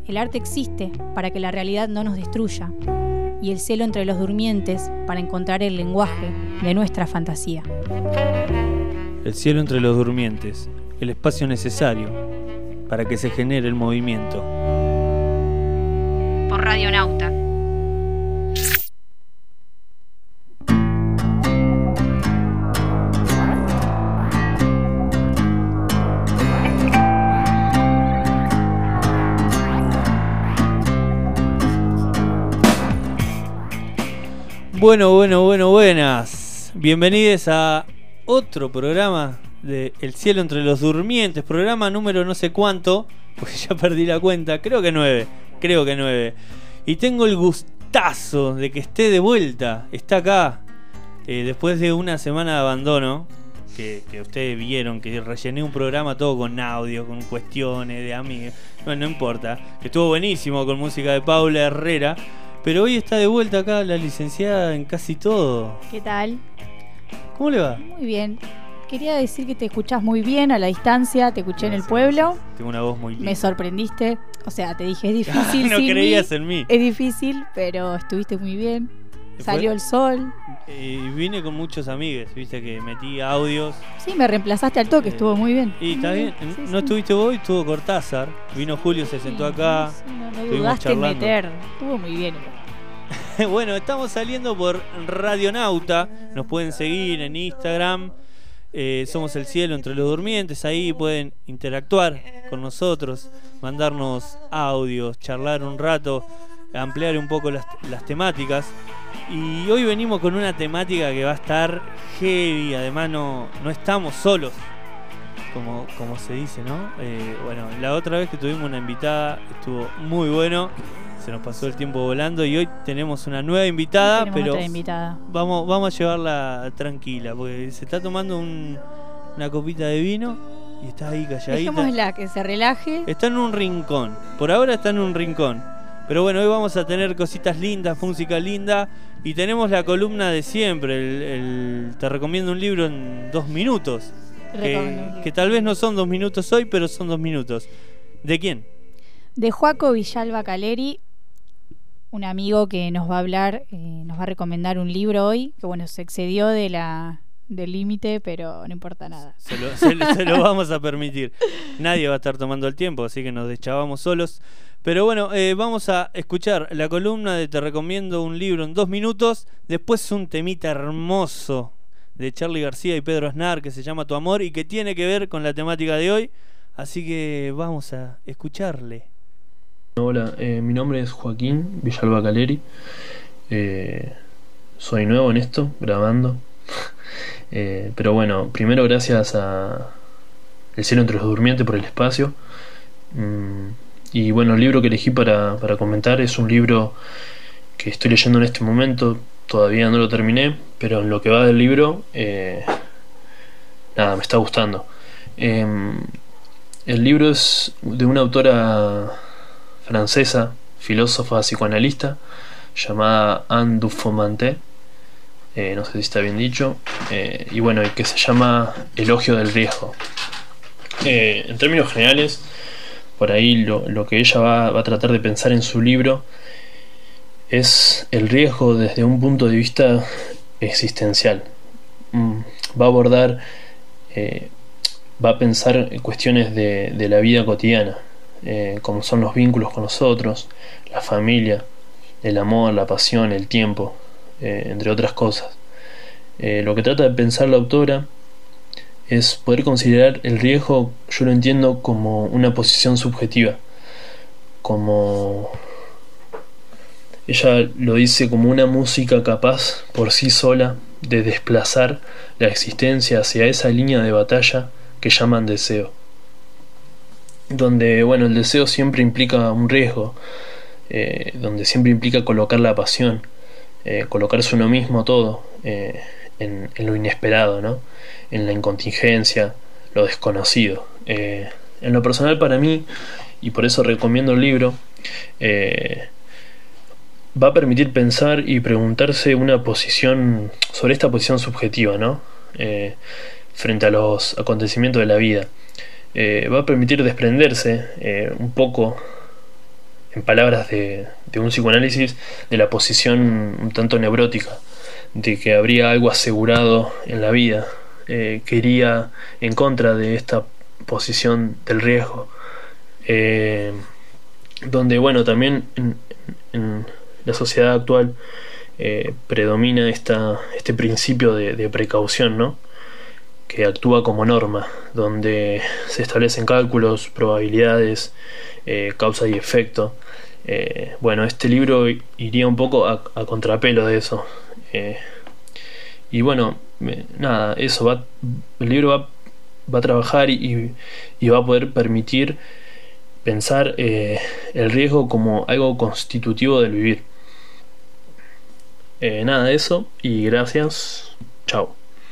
El arte existe para que la realidad no nos destruya, y el cielo entre los durmientes para encontrar el lenguaje de nuestra fantasía. El cielo entre los durmientes, el espacio necesario para que se genere el movimiento. Por Radionauta. Buenas. Bienvenidos a otro programa de El cielo entre los durmientes, programa número no sé cuánto, porque ya perdí la cuenta, creo que 9. Y tengo el gustazo de que esté de vuelta, está acá, después de una semana de abandono, que ustedes vieron, que rellené un programa todo con audio, con cuestiones de amigos, no importa, que estuvo buenísimo con música de Paula Herrera. Pero hoy está de vuelta acá la licenciada en casi todo. ¿Qué tal? ¿Cómo le va? Muy bien. Quería decir que te escuchás muy bien a la distancia, te escuché en el pueblo. Sí. Tengo una voz muy linda. Me sorprendiste. O sea, te dije, es difícil. No sin creías mí. En mí. Es difícil, pero estuviste muy bien. Salió el sol. Y vine con muchos amigos, viste que metí audios. Sí, me reemplazaste al toque, estuvo muy bien. Y está bien, Sí, no estuviste vos, estuvo Cortázar. Vino Julio, se sentó acá. Sí, no dudaste en meter. Estuvo muy bien. Bueno, estamos saliendo por Radionauta. Nos pueden seguir en Instagram. Somos El cielo entre los durmientes. Ahí pueden interactuar con nosotros, mandarnos audios, charlar un rato, ampliar un poco las temáticas. Y hoy venimos con una temática que va a estar heavy. Además no estamos solos, como se dice, ¿no? Bueno, la otra vez que tuvimos una invitada estuvo muy bueno. Se nos pasó el tiempo volando y hoy tenemos una nueva invitada, pero vamos a llevarla tranquila, porque se está tomando una copita de vino y está ahí calladita. Dejémosla que se relaje. Está en un rincón, por ahora está en un rincón. Pero bueno, hoy vamos a tener cositas lindas, música linda, y tenemos la columna de siempre, te recomiendo un libro en 2 minutos. Que tal vez no son 2 minutos hoy, pero son 2 minutos. ¿De quién? De Joaco Villalba Caleri, un amigo que nos va a hablar, nos va a recomendar un libro hoy, que bueno, se excedió del límite, pero no importa nada. Se lo vamos a permitir. Nadie va a estar tomando el tiempo, así que nos deschavamos solos. Pero bueno, vamos a escuchar la columna de Te recomiendo un libro en 2 minutos. Después un temita hermoso de Charly García y Pedro Aznar que se llama Tu amor y que tiene que ver con la temática de hoy. Así que vamos a escucharle. Hola, mi nombre es Joaquín Villalba Caleri. Soy nuevo en esto, grabando. Pero bueno, primero gracias a El cielo entre los durmientes por el espacio. Y bueno, el libro que elegí para comentar es un libro que estoy leyendo en este momento. Todavía no lo terminé, pero en lo que va del libro, me está gustando. El libro es de una autora francesa, filósofa, psicoanalista, llamada Anne Dufour-Manté, no sé si está bien dicho, y bueno, que se llama Elogio del riesgo. En términos generales, por ahí lo que ella va a tratar de pensar en su libro es el riesgo desde un punto de vista existencial. Va a abordar, va a pensar cuestiones de la vida cotidiana, como son los vínculos con los otros, la familia, el amor, la pasión, el tiempo, entre otras cosas. Lo que trata de pensar la autora es poder considerar el riesgo, yo lo entiendo como una posición subjetiva, como ella lo dice, como una música capaz por sí sola de desplazar la existencia hacia esa línea de batalla que llaman deseo, donde bueno, el deseo siempre implica un riesgo, donde siempre implica colocar la pasión, colocarse uno mismo todo, en lo inesperado, ¿no? En la incontingencia, lo desconocido. En lo personal, para mí, y por eso recomiendo el libro, va a permitir pensar y preguntarse una posición sobre esta posición subjetiva, ¿no? Frente a los acontecimientos de la vida. Va a permitir desprenderse un poco en palabras de un psicoanálisis, de la posición un tanto neurótica, de que habría algo asegurado en la vida, que iría en contra de esta posición del riesgo, donde bueno, también en la sociedad actual predomina este principio de precaución, ¿no? Que actúa como norma, donde se establecen cálculos, probabilidades, causa y efecto. Bueno, este libro iría un poco a contrapelo de eso. Y bueno, nada, eso el libro va a trabajar y va a poder permitir pensar el riesgo como algo constitutivo del vivir. Nada, eso, y gracias. Chao.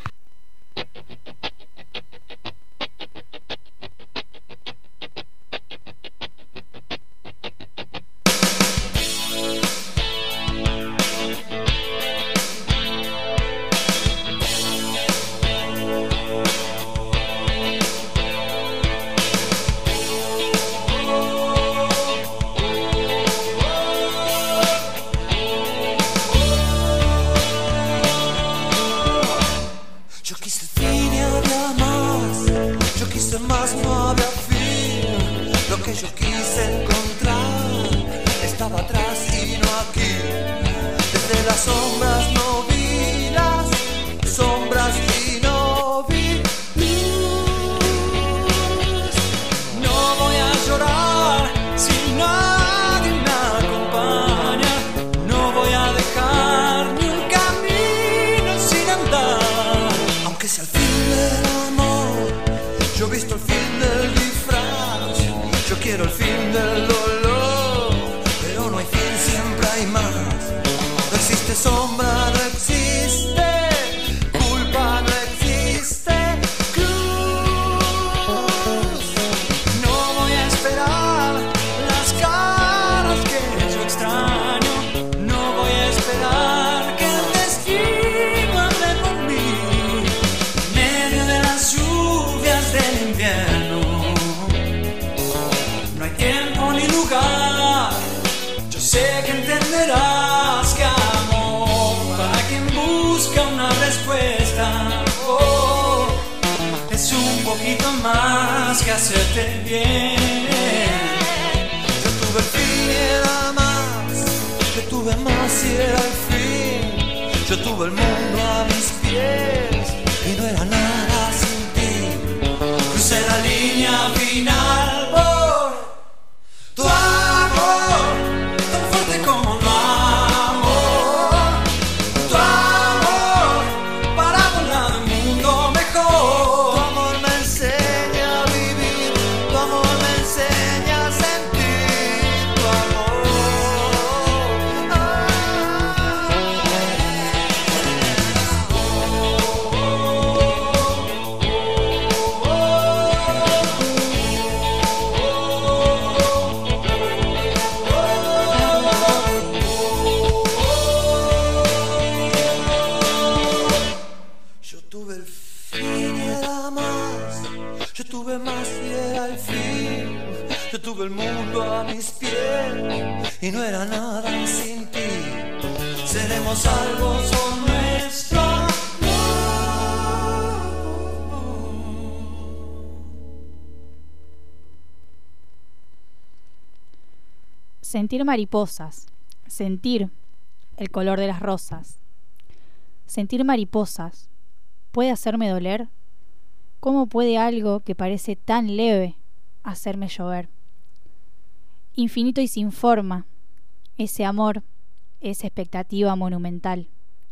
Sentir mariposas, sentir el color de las rosas. Sentir mariposas, ¿puede hacerme doler? ¿Cómo puede algo que parece tan leve hacerme llover? Infinito y sin forma, ese amor es expectativa monumental.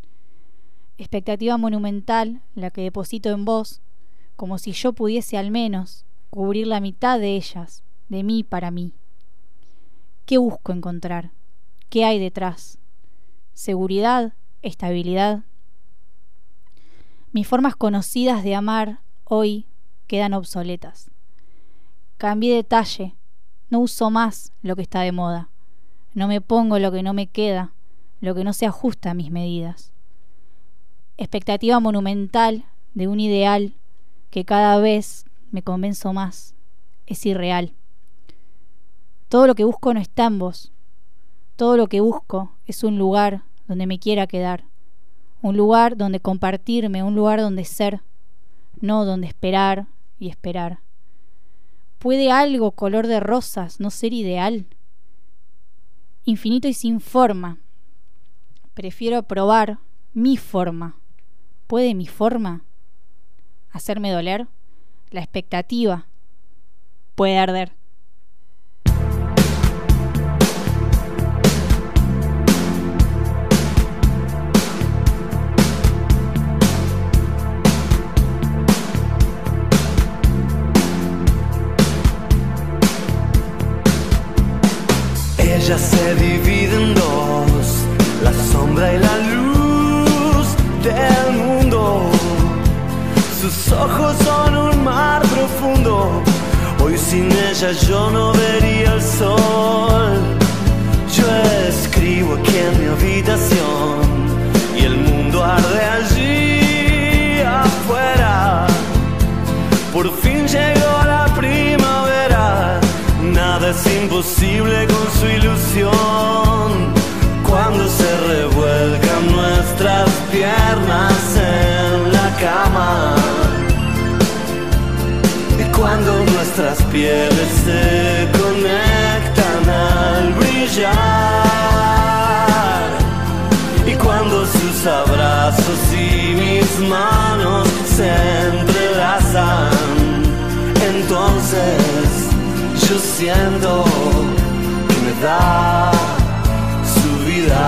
Expectativa monumental la que deposito en vos, como si yo pudiese al menos cubrir la mitad de ellas, de mí para mí. ¿Qué busco encontrar? ¿Qué hay detrás? ¿Seguridad? ¿Estabilidad? Mis formas conocidas de amar hoy quedan obsoletas. Cambié de talle, no uso más lo que está de moda. No me pongo lo que no me queda, lo que no se ajusta a mis medidas. Expectativa monumental de un ideal que cada vez me convenzo más es irreal. Todo lo que busco no está en vos. Todo lo que busco es un lugar donde me quiera quedar. Un lugar donde compartirme, un lugar donde ser, no donde esperar y esperar. ¿Puede algo color de rosas no ser ideal? Infinito y sin forma. Prefiero probar mi forma. ¿Puede mi forma hacerme doler? La expectativa puede arder. Ella se divide en dos, la sombra y la luz del mundo. Sus ojos son un mar profundo. Hoy sin ella yo no vería el sol. Yo escribo aquí en mi habitación y el mundo arde allí afuera. Por fin llegó la primavera. Nada es imposible con su ilusión. Cuando se revuelcan nuestras piernas en la cama y cuando nuestras pieles se conectan al brillar y cuando sus abrazos y mis manos se entrelazan, entonces yo siento que me da su vida.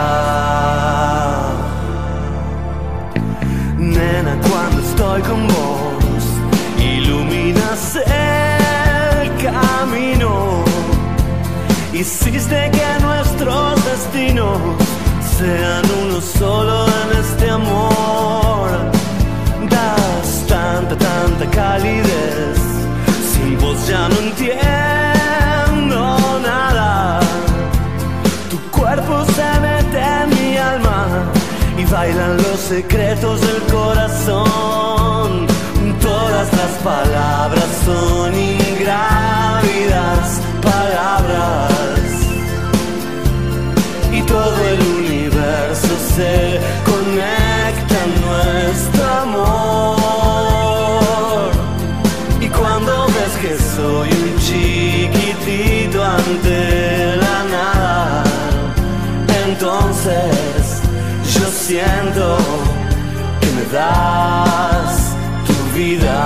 Nena, cuando estoy con vos, iluminas el camino. Hiciste que nuestros destinos sean uno solo en este amor. Das tanta calidez. Sin vos ya no entiendo nada. Tu cuerpo se mete en mi alma y bailan los secretos del corazón. Todas las palabras son ingrávidas palabras y todo el universo se conecta en nuestro amor. Y cuando ves que soy un chiquitito ante la nada, entonces yo siento que me das tu vida.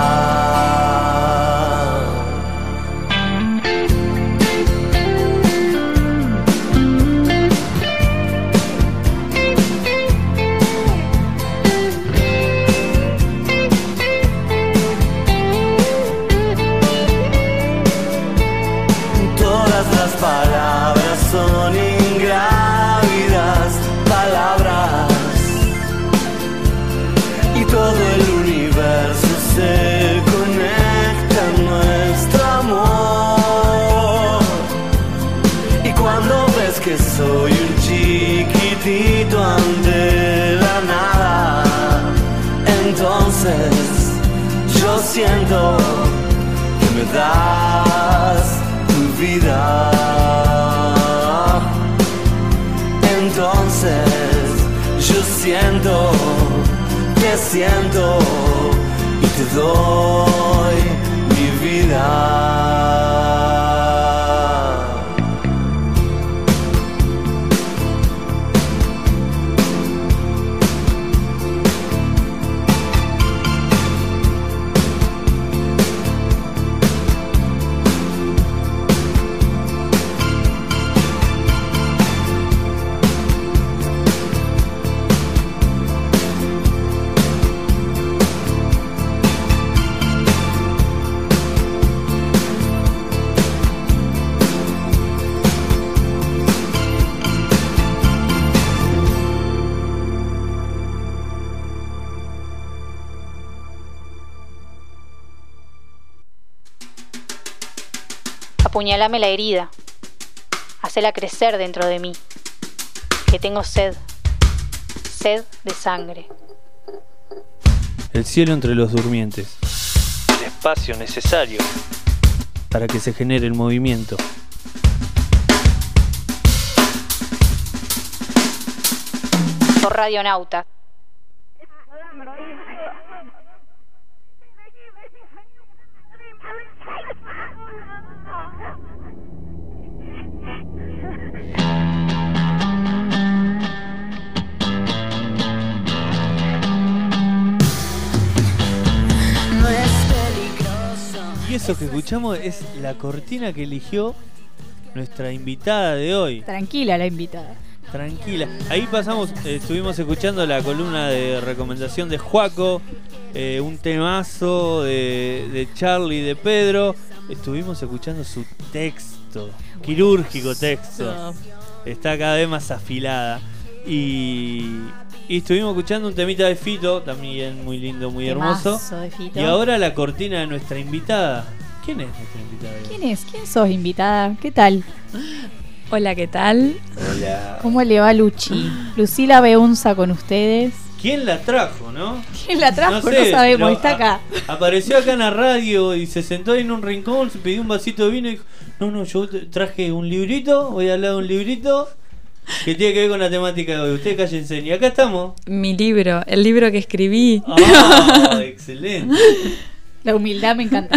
Palabras son ingrávidas palabras y todo el universo se conecta en nuestro amor. Y cuando ves que soy un chiquitito ante la nada, entonces yo siento que me das tu vida. Entonces yo siento, te siento y te doy mi vida. Apuñalame la herida, hacela crecer dentro de mí, que tengo sed de sangre. El cielo entre los durmientes, el espacio necesario para que se genere el movimiento. radionautas. Y eso que escuchamos es la cortina que eligió nuestra invitada de hoy. Tranquila la invitada. Tranquila. Ahí pasamos, estuvimos escuchando la columna de recomendación de Juaco, un temazo de Charlie, de Pedro. Estuvimos escuchando su texto, quirúrgico texto. Está cada vez más afilada. Y estuvimos escuchando un temita de Fito, también muy lindo, muy hermoso. De Fito. Y ahora la cortina de nuestra invitada. ¿Quién es nuestra invitada? ¿Quién es? ¿Quién sos, invitada? ¿Qué tal? Hola, ¿qué tal? Hola. ¿Cómo le va Luchi? Lucila Beunza con ustedes. ¿Quién la trajo, no? ¿Quién la trajo? No, sé, sabemos, está acá. Apareció acá en la radio y se sentó ahí en un rincón, se pidió un vasito de vino y dijo, no, yo traje un librito, voy a hablar de un librito que tiene que ver con la temática de hoy. Ustedes cállense. Y acá estamos. Mi libro, el libro que escribí. ¡Ah! Excelente. La humildad me encanta.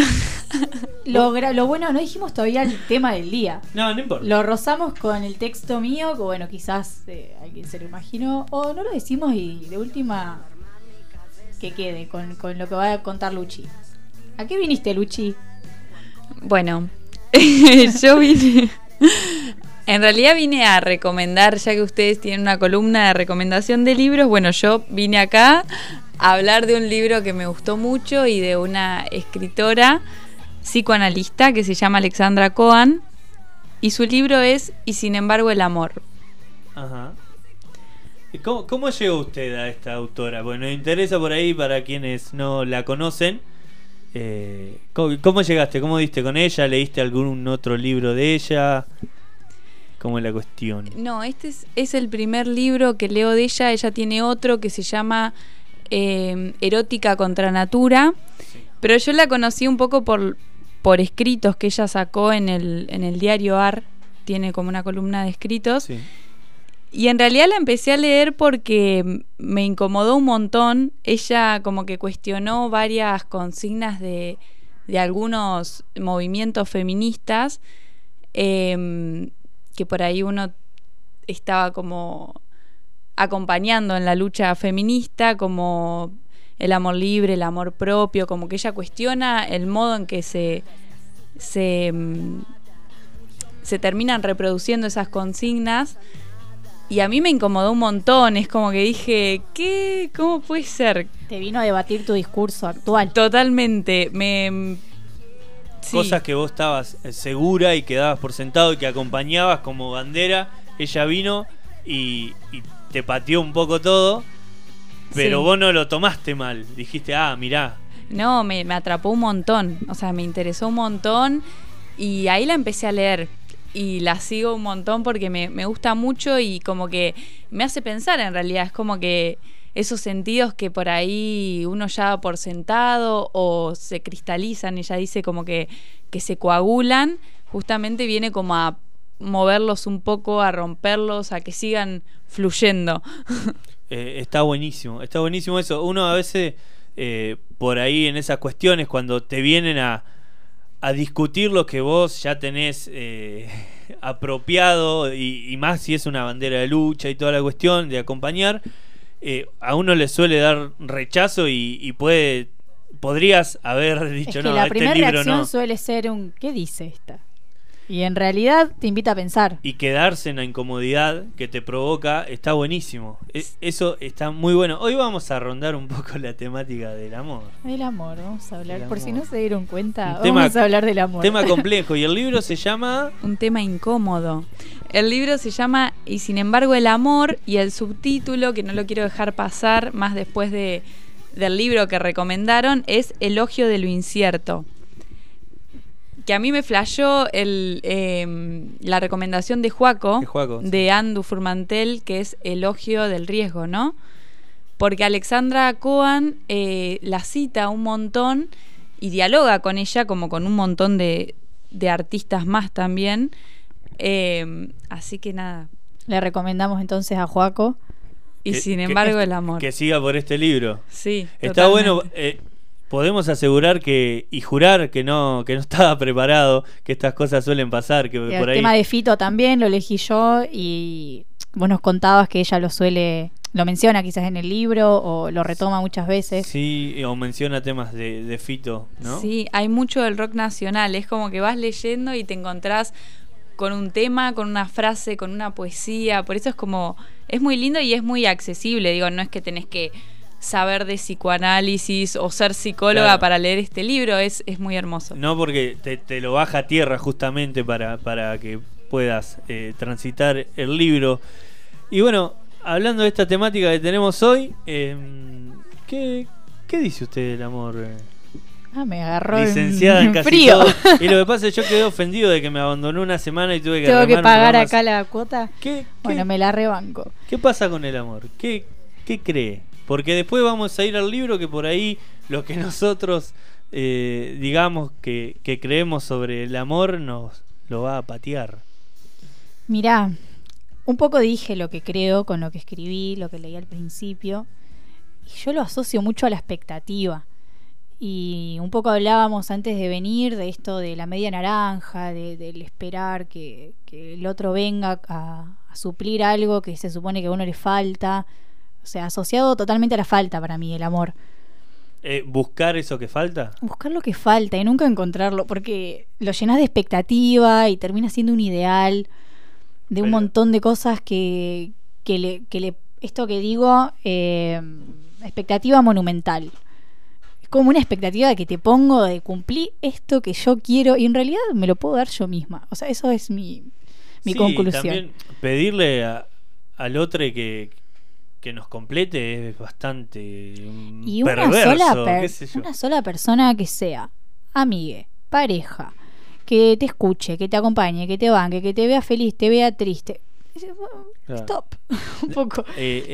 Lo bueno, no dijimos todavía el tema del día. No importa. Lo rozamos con el texto mío, que bueno, quizás alguien se lo imaginó, o no lo decimos y de última que quede con lo que va a contar Luchi. ¿A qué viniste, Luchi? Bueno, yo vine... En realidad vine a recomendar, ya que ustedes tienen una columna de recomendación de libros, bueno, yo vine acá a hablar de un libro que me gustó mucho y de una escritora psicoanalista que se llama Alexandra Cohen, y su libro es Y sin embargo el amor. Ajá. ¿Cómo llegó usted a esta autora? Bueno, me interesa por ahí para quienes no la conocen. ¿Cómo llegaste? ¿Cómo diste con ella? ¿Leíste algún otro libro de ella? ¿Cómo es la cuestión? No, este es el primer libro que leo de ella. Ella tiene otro que se llama Erótica contra Natura, sí. Pero yo la conocí un poco por escritos que ella sacó en el diario AR. Tiene como una columna de escritos, sí. Y en realidad la empecé a leer porque me incomodó un montón. Ella como que cuestionó varias consignas de algunos movimientos feministas, que por ahí uno estaba como acompañando en la lucha feminista, como el amor libre, el amor propio, como que ella cuestiona el modo en que se terminan reproduciendo esas consignas, y a mí me incomodó un montón. Es como que dije, ¿qué? ¿Cómo puede ser? Te vino a debatir tu discurso actual. Totalmente. Sí. Cosas que vos estabas segura y que dabas por sentado y que acompañabas como bandera, ella vino y te pateó un poco todo, pero sí. Vos no lo tomaste mal, dijiste, mirá. No, me atrapó un montón, o sea, me interesó un montón, y ahí la empecé a leer y la sigo un montón porque me gusta mucho y como que me hace pensar. En realidad es como que esos sentidos que por ahí uno ya da por sentado o se cristalizan, ella dice como que se coagulan, justamente viene como a moverlos un poco, a romperlos, a que sigan fluyendo. Está buenísimo eso. Uno a veces por ahí en esas cuestiones, cuando te vienen a discutir lo que vos ya tenés apropiado, y más si es una bandera de lucha y toda la cuestión de acompañar, a uno le suele dar rechazo y podrías haber dicho, es que no, la este primera libro reacción no. suele ser ¿qué dice esta? Y en realidad te invita a pensar. Y quedarse en la incomodidad que te provoca está buenísimo. Eso está muy bueno. Hoy vamos a rondar un poco la temática del amor. Del amor, vamos a hablar. Por si no se dieron cuenta, vamos a hablar del amor. Tema complejo. Y el libro se llama... Un tema incómodo. El libro se llama Y sin embargo el amor, y el subtítulo, que no lo quiero dejar pasar más después del libro que recomendaron, es Elogio de lo incierto. Que a mí me flashó la recomendación de Juaco, de Andu Furmantel, que es Elogio del riesgo, ¿no? Porque Alexandra Cohen la cita un montón y dialoga con ella como con un montón de artistas más también. Así que nada. Le recomendamos entonces a Juaco. Y sin embargo el amor. Que siga por este libro. Sí. Está bueno. Totalmente. Podemos asegurar y jurar que no estaba preparado, que estas cosas suelen pasar, que por El ahí. tema de Fito también lo elegí yo y vos nos contabas que ella lo menciona quizás en el libro o lo retoma muchas veces. Sí, o menciona temas de Fito, ¿no? Sí, hay mucho del rock nacional. Es como que vas leyendo y te encontrás con un tema, con una frase, con una poesía. Por eso es muy lindo y es muy accesible. Digo, no es que tenés que saber de psicoanálisis o ser psicóloga Claro. para leer este libro. Es muy hermoso. No, porque te lo baja a tierra justamente para que puedas transitar el libro. Y bueno, hablando de esta temática que tenemos hoy, ¿qué dice usted del amor? Me agarró Licenciada en casi frío. todo. Y lo que pasa es que yo quedé ofendido de que me abandonó una semana y tuve que Tengo que remar un pagar programa. acá la cuota. Bueno, me la rebanco. ¿Qué pasa con el amor? ¿Qué cree? Porque después vamos a ir al libro que por ahí lo que nosotros digamos que creemos sobre el amor nos lo va a patear. Mirá, un poco dije lo que creo con lo que escribí, lo que leí al principio. Y yo lo asocio mucho a la expectativa. Y un poco hablábamos antes de venir de esto de la media naranja, del esperar que el otro venga a suplir algo que se supone que a uno le falta. O sea, asociado totalmente a la falta para mí, el amor. ¿Buscar eso que falta? Buscar lo que falta y nunca encontrarlo, porque lo llenás de expectativa y termina siendo un ideal de un montón de cosas que esto que digo, expectativa monumental. Es como una expectativa de que te pongo de cumplir esto que yo quiero y en realidad me lo puedo dar yo misma. O sea, eso es mi conclusión. También pedirle al otro que nos complete es bastante y perverso, qué sé yo. una sola persona que sea amigue, pareja, que te escuche, que te acompañe, que te banque, que te vea feliz, te vea triste. Claro. Stop. Un poco.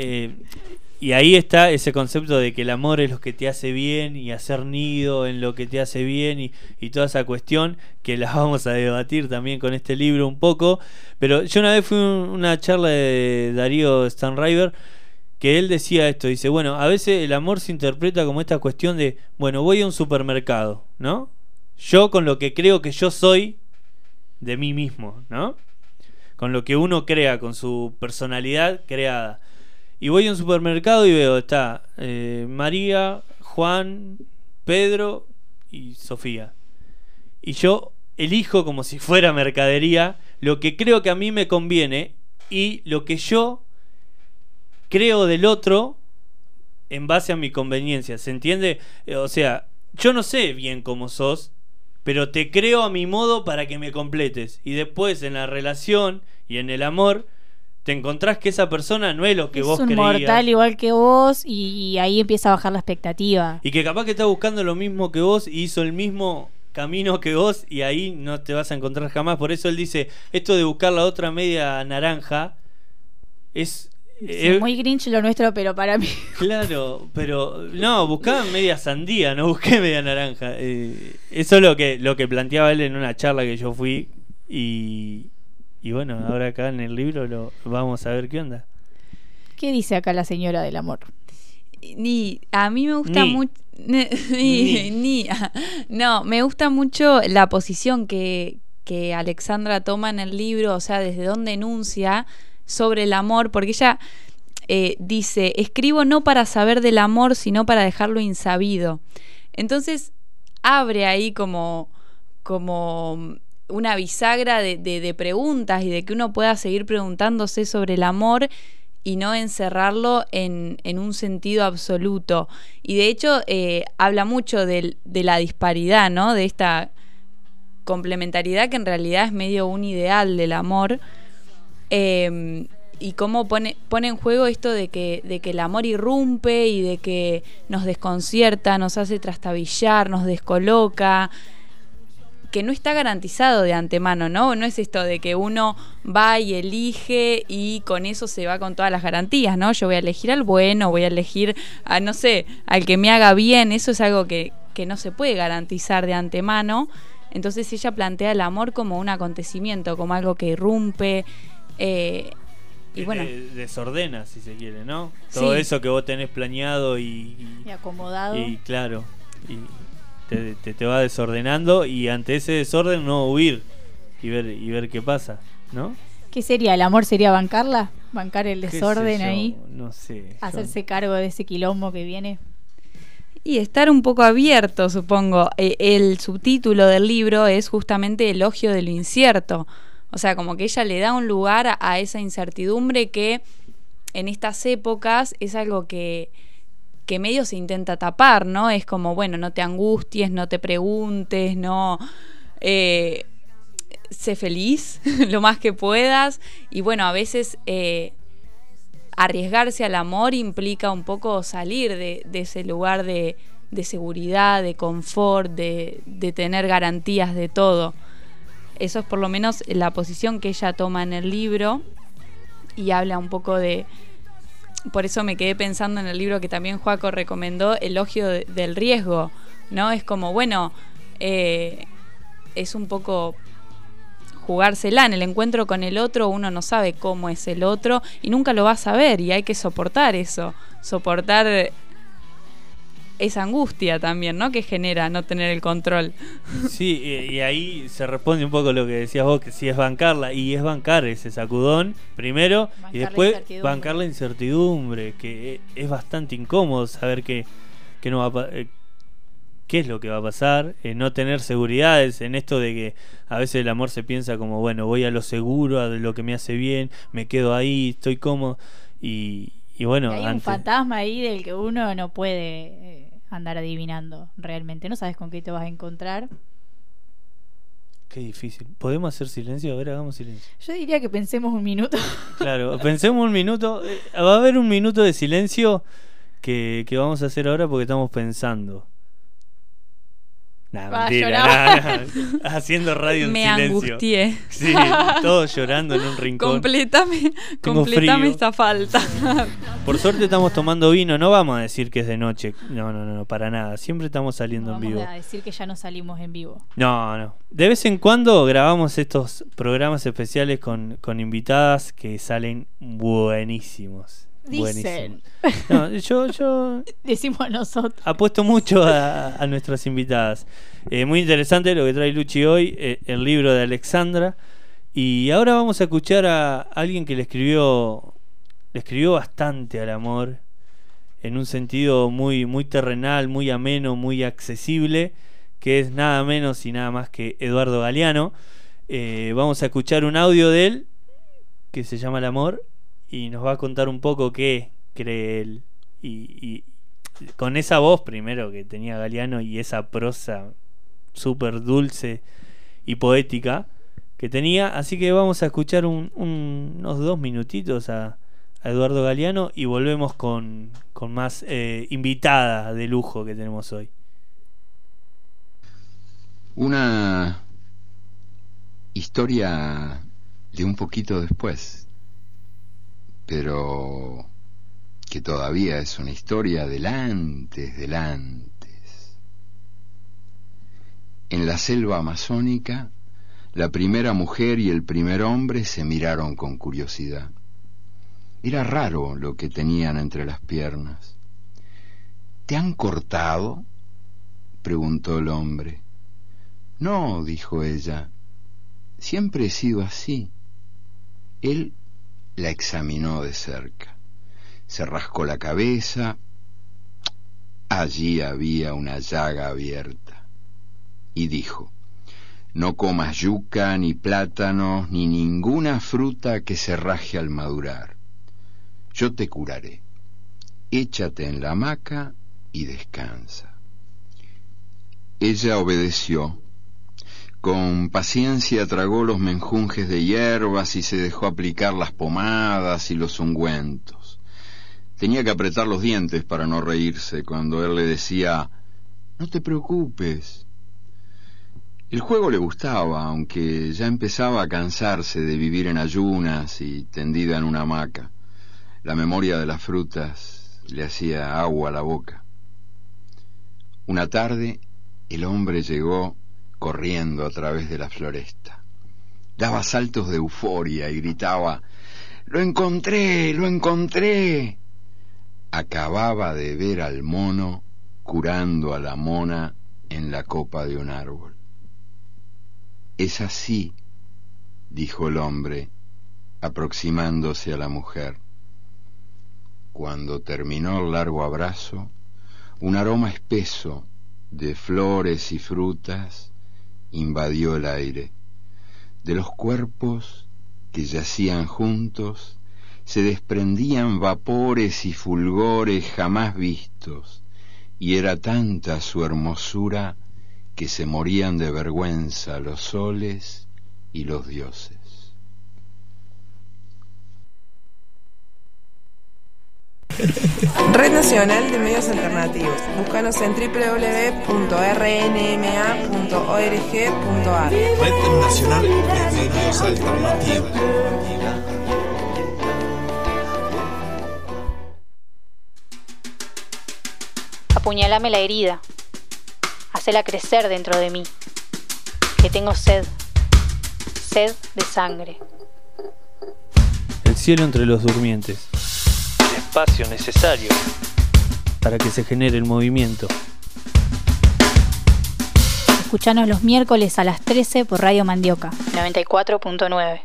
Y ahí está ese concepto de que el amor es lo que te hace bien y hacer nido en lo que te hace bien y toda esa cuestión que la vamos a debatir también con este libro un poco. Pero yo una vez fui a una charla de Darío Stanriver que él decía esto, dice, bueno, a veces el amor se interpreta como esta cuestión de, bueno, voy a un supermercado, ¿no? Yo con lo que creo que yo soy de mí mismo, ¿no? Con lo que uno crea, con su personalidad creada. Y voy a un supermercado y veo, está María, Juan, Pedro y Sofía. Y yo elijo como si fuera mercadería lo que creo que a mí me conviene y lo que yo creo del otro en base a mi conveniencia, ¿se entiende? O sea, yo no sé bien cómo sos, pero te creo a mi modo para que me completes. Y después en la relación y en el amor te encontrás que esa persona no es lo que vos creías. Es un mortal igual que vos y ahí empieza a bajar la expectativa. Y que capaz que está buscando lo mismo que vos y hizo el mismo camino que vos y ahí no te vas a encontrar jamás. Por eso él dice, esto de buscar la otra media naranja es... Sí, muy Grinch lo nuestro, pero para mí. Claro, pero no, buscaba media sandía, no busqué media naranja. Eso es lo que planteaba él en una charla que yo fui y bueno, ahora acá en el libro lo vamos a ver qué onda. ¿Qué dice acá la señora del amor? A mí me gusta mucho. No, me gusta mucho la posición que Alexandra toma en el libro, o sea, desde dónde enuncia sobre el amor, porque ella dice, escribo no para saber del amor, sino para dejarlo insabido. Entonces abre ahí como una bisagra de preguntas y de que uno pueda seguir preguntándose sobre el amor y no encerrarlo en un sentido absoluto. Y de hecho habla mucho de la disparidad, ¿no? De esta complementariedad que en realidad es medio un ideal del amor. Y cómo pone en juego esto de que el amor irrumpe y de que nos desconcierta, nos hace trastabillar, nos descoloca, que no está garantizado de antemano, ¿no? No es esto de que uno va y elige y con eso se va con todas las garantías, ¿no? Yo voy a elegir al bueno, voy a elegir a, no sé, al que me haga bien. Eso es algo que no se puede garantizar de antemano. Entonces ella plantea el amor como un acontecimiento, como algo que irrumpe, Y bueno, desordena, si se quiere, ¿no? Todo sí. eso que vos tenés planeado y acomodado. Y claro, y te va desordenando, y ante ese desorden no huir y ver qué pasa, ¿no? ¿Qué sería? ¿El amor sería bancarla? ¿Bancar el ¿Qué sé desorden yo? ahí? No sé. ¿Hacerse cargo de ese quilombo que viene? y estar un poco abierto, supongo. El subtítulo del libro es justamente Elogio de lo incierto. O sea, como que ella le da un lugar a esa incertidumbre que en estas épocas es algo que medio se intenta tapar, ¿no? Es como, bueno, no te angusties, no te preguntes, no... sé feliz lo más que puedas. Y bueno, a veces arriesgarse al amor implica un poco salir de ese lugar de seguridad, de confort, de tener garantías de todo. Eso es por lo menos la posición que ella toma en el libro, y habla un poco de... Por eso me quedé pensando en el libro que también Joaco recomendó, Elogio del riesgo, ¿no? Es como, bueno, es un poco jugársela. En el encuentro con el otro uno no sabe cómo es el otro y nunca lo va a saber, y hay que soportar eso, soportar esa angustia también, ¿no? Que genera no tener el control. Sí, y ahí se responde un poco lo que decías vos, que sí es bancarla, y es bancar ese sacudón primero, Bancar y después la incertidumbre. bancar la incertidumbre, que es bastante incómodo saber que no va a qué es lo que va a pasar, no tener seguridades en esto de que a veces el amor se piensa como, bueno, voy a lo seguro, a lo que me hace bien, me quedo ahí, estoy cómodo, y bueno, hay un fantasma ahí del que uno no puede andar adivinando realmente. No sabes con qué te vas a encontrar. Qué difícil. ¿Podemos hacer silencio? A ver, hagamos silencio. Yo diría que pensemos un minuto. Claro, pensemos un minuto. Va a haber un minuto de silencio que vamos a hacer ahora porque estamos pensando. Nah, Va a mentira, nah. Haciendo radio en Me silencio. angustié. Sí, todos llorando en un rincón. Completame frío. esta falta. Por suerte estamos tomando vino, no vamos a decir que es de noche. No, para nada. Siempre estamos saliendo No en vamos vivo. a decir que ya no salimos en vivo. No. De vez en cuando grabamos estos programas especiales con invitadas que salen buenísimos. Dicen. No, yo Decimos nosotros. apuesto mucho a nuestras invitadas. Muy interesante lo que trae Luchi hoy, el libro de Alexandra. Y ahora vamos a escuchar a alguien que le escribió bastante al amor, en un sentido muy, muy terrenal, muy ameno, muy accesible, que es nada menos y nada más que Eduardo Galeano. Vamos a escuchar un audio de él que se llama El amor, y nos va a contar un poco qué cree él, y con esa voz primero que tenía Galeano y esa prosa súper dulce y poética que tenía. Así que vamos a escuchar unos 2 minutitos a Eduardo Galeano y volvemos con más invitada de lujo que tenemos hoy. Una historia de un poquito después, pero que todavía es una historia del antes. En la selva amazónica, la primera mujer y el primer hombre se miraron con curiosidad. Era raro lo que tenían entre las piernas. ¿Te han cortado?, preguntó el hombre. No, dijo ella, siempre he sido así. Él la examinó de cerca. Se rascó la cabeza. Allí había una llaga abierta. Y dijo: no comas yuca, ni plátanos, ni ninguna fruta que se raje al madurar. Yo te curaré. Échate en la hamaca y descansa. Ella obedeció. Con paciencia tragó los menjunjes de hierbas y se dejó aplicar las pomadas y los ungüentos. Tenía que apretar los dientes para no reírse cuando él le decía: no te preocupes. El juego le gustaba, aunque ya empezaba a cansarse de vivir en ayunas y tendida en una hamaca. La memoria de las frutas le hacía agua a la boca. Una tarde, el hombre llegó corriendo a través de la floresta. Daba saltos de euforia y gritaba: ¡Lo encontré! ¡Lo encontré! Acababa de ver al mono curando a la mona en la copa de un árbol. Es así, dijo el hombre, aproximándose a la mujer. Cuando terminó el largo abrazo, un aroma espeso de flores y frutas invadió el aire. De los cuerpos que yacían juntos se desprendían vapores y fulgores jamás vistos, y era tanta su hermosura que se morían de vergüenza los soles y los dioses. Red Nacional de Medios Alternativos. Búscanos en www.rnma.org.ar. Red Nacional de Medios Alternativos. Apuñalame la herida, hacela crecer dentro de mí, que tengo sed de sangre. El cielo entre los durmientes. El espacio necesario para que se genere el movimiento. Escuchanos los miércoles a las 13 por Radio Mandioca 94.9.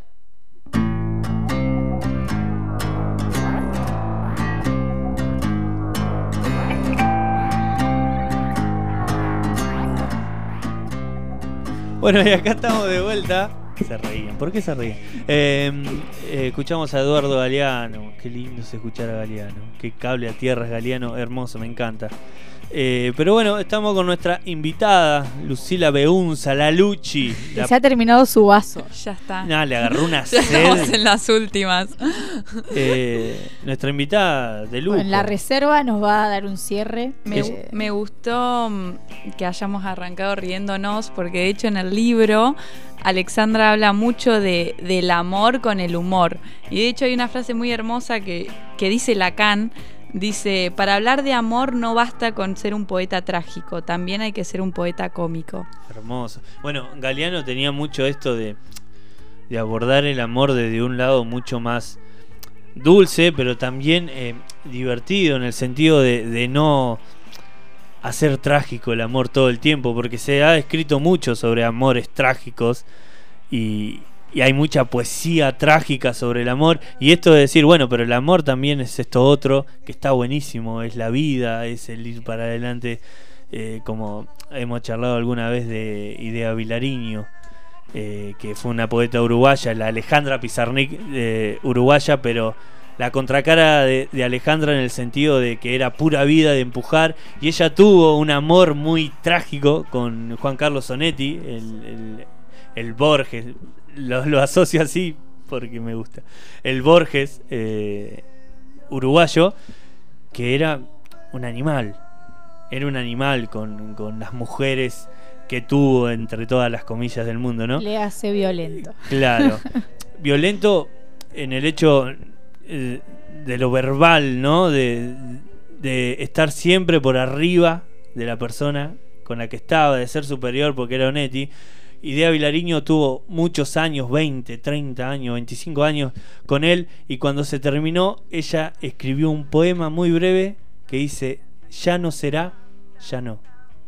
Bueno, y acá estamos de vuelta. Se reían. ¿Por qué se reían? Escuchamos a Eduardo Galeano. Qué lindo es escuchar a Galeano. Qué cable a tierra es Galeano. Hermoso, me encanta. Pero bueno, estamos con nuestra invitada, Lucila Beunza, la Luchi. Se ha terminado su vaso. Ya está. Nah, le agarró una Ya estamos sed. en las últimas. Nuestra invitada de lujo. En la reserva nos va a dar un cierre. Me gustó que hayamos arrancado riéndonos, porque de hecho en el libro Alexandra habla mucho del amor con el humor. Y de hecho hay una frase muy hermosa que dice Lacan. Dice, para hablar de amor no basta con ser un poeta trágico, también hay que ser un poeta cómico. Hermoso. Bueno, Galeano tenía mucho esto de abordar el amor desde un lado mucho más dulce, pero también divertido, en el sentido de no hacer trágico el amor todo el tiempo, porque se ha escrito mucho sobre amores trágicos y hay mucha poesía trágica sobre el amor, y esto de decir, bueno, pero el amor también es esto otro, que está buenísimo, es la vida, es el ir para adelante, como hemos charlado alguna vez de Idea Vilariño, que fue una poeta uruguaya, la Alejandra Pizarnik uruguaya, pero la contracara de Alejandra en el sentido de que era pura vida, de empujar, y ella tuvo un amor muy trágico con Juan Carlos Sonetti, el Borges. Lo asocio así porque me gusta. El Borges uruguayo, que era un animal. Era un animal con las mujeres que tuvo, entre todas las comillas del mundo, ¿no? Le hace violento. Claro. Violento en el hecho de lo verbal, ¿no? De estar siempre por arriba de la persona con la que estaba, de ser superior porque era Onetti. Idea Vilariño tuvo muchos años, 20, 30 años, 25 años con él, y cuando se terminó, ella escribió un poema muy breve que dice, ya no será, ya no.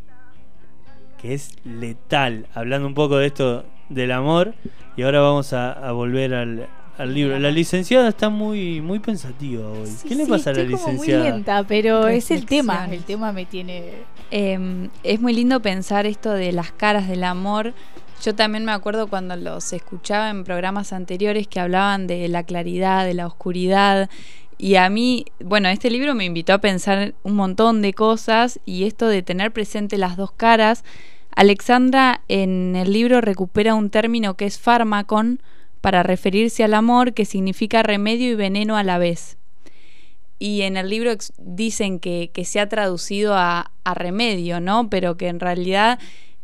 Que es letal, hablando un poco de esto del amor, y ahora vamos a volver al libro. La licenciada está muy pensativa hoy. Sí, ¿Qué le pasa a la estoy como licenciada? muy lenta, pero es el tema. Reflexiones. El tema me tiene... Es muy lindo pensar esto de las caras del amor. Yo también me acuerdo cuando los escuchaba en programas anteriores que hablaban de la claridad, de la oscuridad. Y a mí, bueno, este libro me invitó a pensar un montón de cosas, y esto de tener presente las dos caras. Alexandra en el libro recupera un término que es fármacon para referirse al amor, que significa remedio y veneno a la vez. Y en el libro dicen que se ha traducido a remedio, ¿no? Pero que en realidad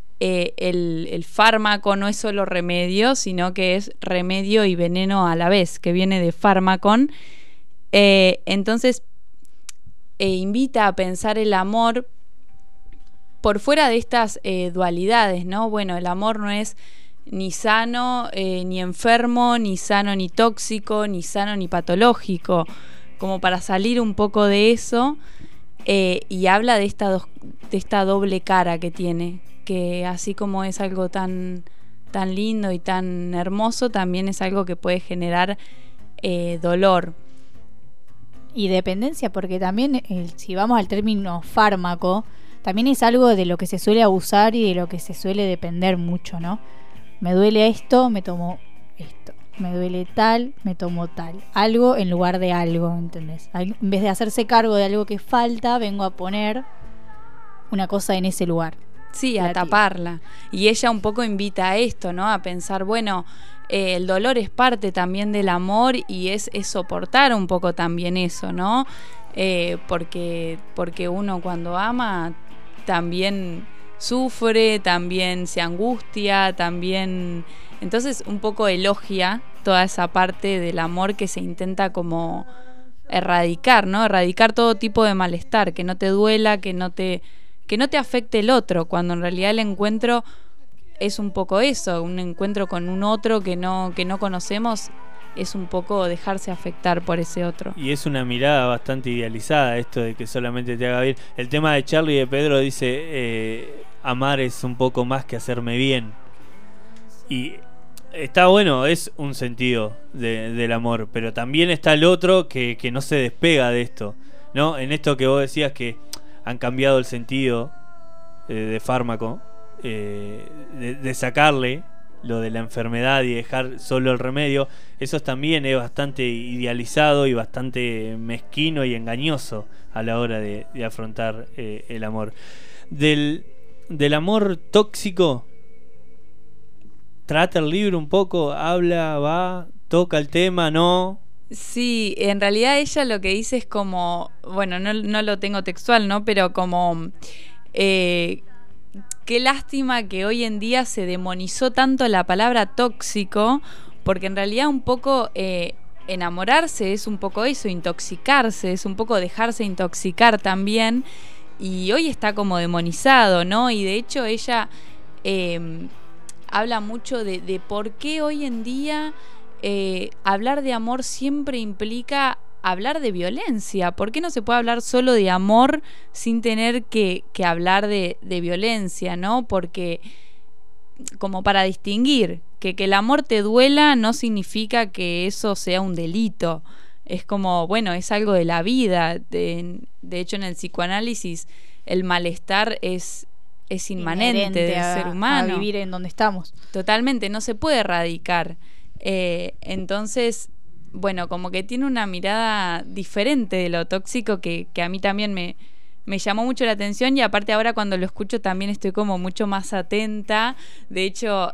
el fármaco no es solo remedio, sino que es remedio y veneno a la vez, que viene de fármacon. Entonces invita a pensar el amor por fuera de estas dualidades, ¿no? Bueno, el amor no es ni sano ni enfermo, ni sano ni tóxico, ni sano ni patológico, como para salir un poco de eso. Y habla de esta doble cara que tiene, que así como es algo tan lindo y tan hermoso, también es algo que puede generar dolor. Y dependencia, porque también si vamos al término fármaco, también es algo de lo que se suele abusar y de lo que se suele depender mucho, ¿no? Me duele esto, me tomo esto. Me duele tal, me tomo tal. Algo en lugar de algo, ¿entendés? En vez de hacerse cargo de algo que falta, vengo a poner una cosa en ese lugar. Sí, a taparla. Y ella un poco invita a esto, ¿no? A pensar, bueno, el dolor es parte también del amor y es soportar un poco también eso, ¿no? Porque uno cuando ama también sufre, también se angustia, también... Entonces un poco elogia toda esa parte del amor que se intenta como erradicar, ¿no? Erradicar todo tipo de malestar, que no te duela, que no te afecte el otro, cuando en realidad el encuentro es un poco eso, un encuentro con un otro que no conocemos, es un poco dejarse afectar por ese otro. Y es una mirada bastante idealizada esto de que solamente te haga bien. El tema de Charlie y de Pedro dice, amar es un poco más que hacerme bien. Y está bueno, es un sentido del amor, pero también está el otro que no se despega de esto, ¿no? En esto que vos decías que han cambiado el sentido de fármaco, de sacarle lo de la enfermedad y dejar solo el remedio. Eso también es bastante idealizado y bastante mezquino y engañoso a la hora de afrontar el amor. Del amor tóxico trata el libro un poco, habla, toca el tema, ¿no? Sí, en realidad ella lo que dice es como, bueno, no lo tengo textual, ¿no? Pero como, qué lástima que hoy en día se demonizó tanto la palabra tóxico, porque en realidad un poco enamorarse es un poco eso, intoxicarse, es un poco dejarse intoxicar también, y hoy está como demonizado, ¿no? Y de hecho ella habla mucho de por qué hoy en día hablar de amor siempre implica hablar de violencia. ¿Por qué no se puede hablar solo de amor sin tener que hablar de violencia, ¿no? Porque, como para distinguir, que el amor te duela no significa que eso sea un delito. Es como, bueno, es algo de la vida. De hecho, en el psicoanálisis, el malestar es inmanente del ser humano. A vivir en donde estamos. Totalmente, no se puede erradicar. Entonces, bueno, como que tiene una mirada diferente de lo tóxico que a mí también me llamó mucho la atención, y aparte ahora cuando lo escucho también estoy como mucho más atenta. De hecho,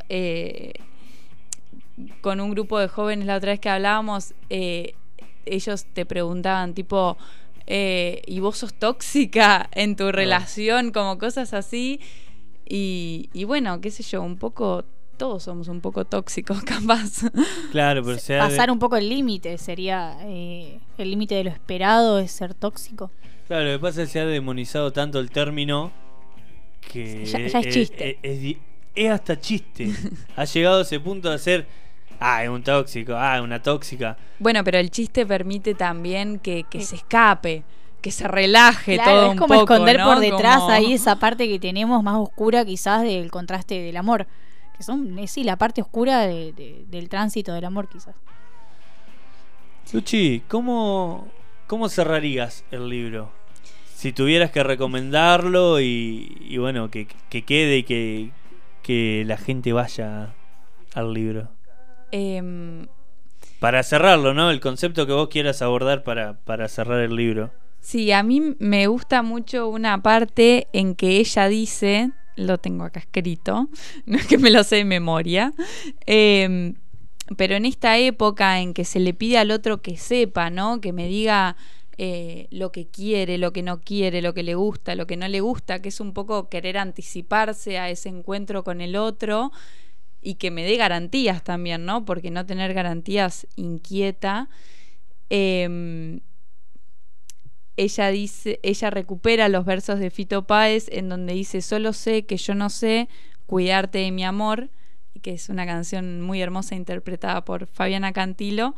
con un grupo de jóvenes la otra vez que hablábamos, ellos te preguntaban tipo, ¿y vos sos tóxica en tu relación? Como cosas así. Y bueno, qué sé yo, un poco... Todos somos un poco tóxicos, capaz. Claro, pero pasar un poco el límite sería el límite de lo esperado es ser tóxico. Claro, lo que pasa es que se ha demonizado tanto el término que ya es chiste. Es hasta chiste. Ha llegado a ese punto de ser, es un tóxico, es una tóxica. Bueno, pero el chiste permite también que se escape, que se relaje, claro, todo un poco. Es como esconder, ¿no? Por detrás como... ahí esa parte que tenemos más oscura quizás del contraste del amor. Es la parte oscura del tránsito del amor, quizás. Luchi, ¿cómo cerrarías el libro? Si tuvieras que recomendarlo y bueno, que quede y que la gente vaya al libro. Para cerrarlo, ¿no? El concepto que vos quieras abordar para cerrar el libro. Sí, a mí me gusta mucho una parte en que ella dice... Lo tengo acá escrito, no es que me lo sé de memoria, pero en esta época en que se le pide al otro que sepa, ¿no? Que me diga lo que quiere, lo que no quiere, lo que le gusta, lo que no le gusta, que es un poco querer anticiparse a ese encuentro con el otro, y que me dé garantías también, ¿no? Porque no tener garantías inquieta. Ella recupera los versos de Fito Páez en donde dice: solo sé que yo no sé cuidarte de mi amor, que es una canción muy hermosa interpretada por Fabiana Cantilo.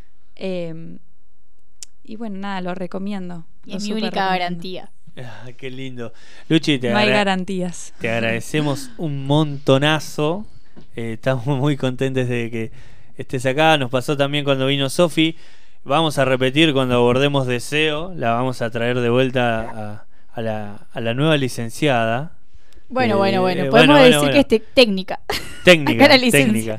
Y bueno, nada, lo recomiendo. Y es mi única garantía. Qué lindo. Luchi, no hay garantías. Te agradecemos un montonazo. Estamos muy contentos de que estés acá. Nos pasó también cuando vino Sofi. Vamos a repetir cuando abordemos Deseo. La vamos a traer de vuelta a la nueva licenciada. Bueno. Podemos decir que es técnica. Técnica.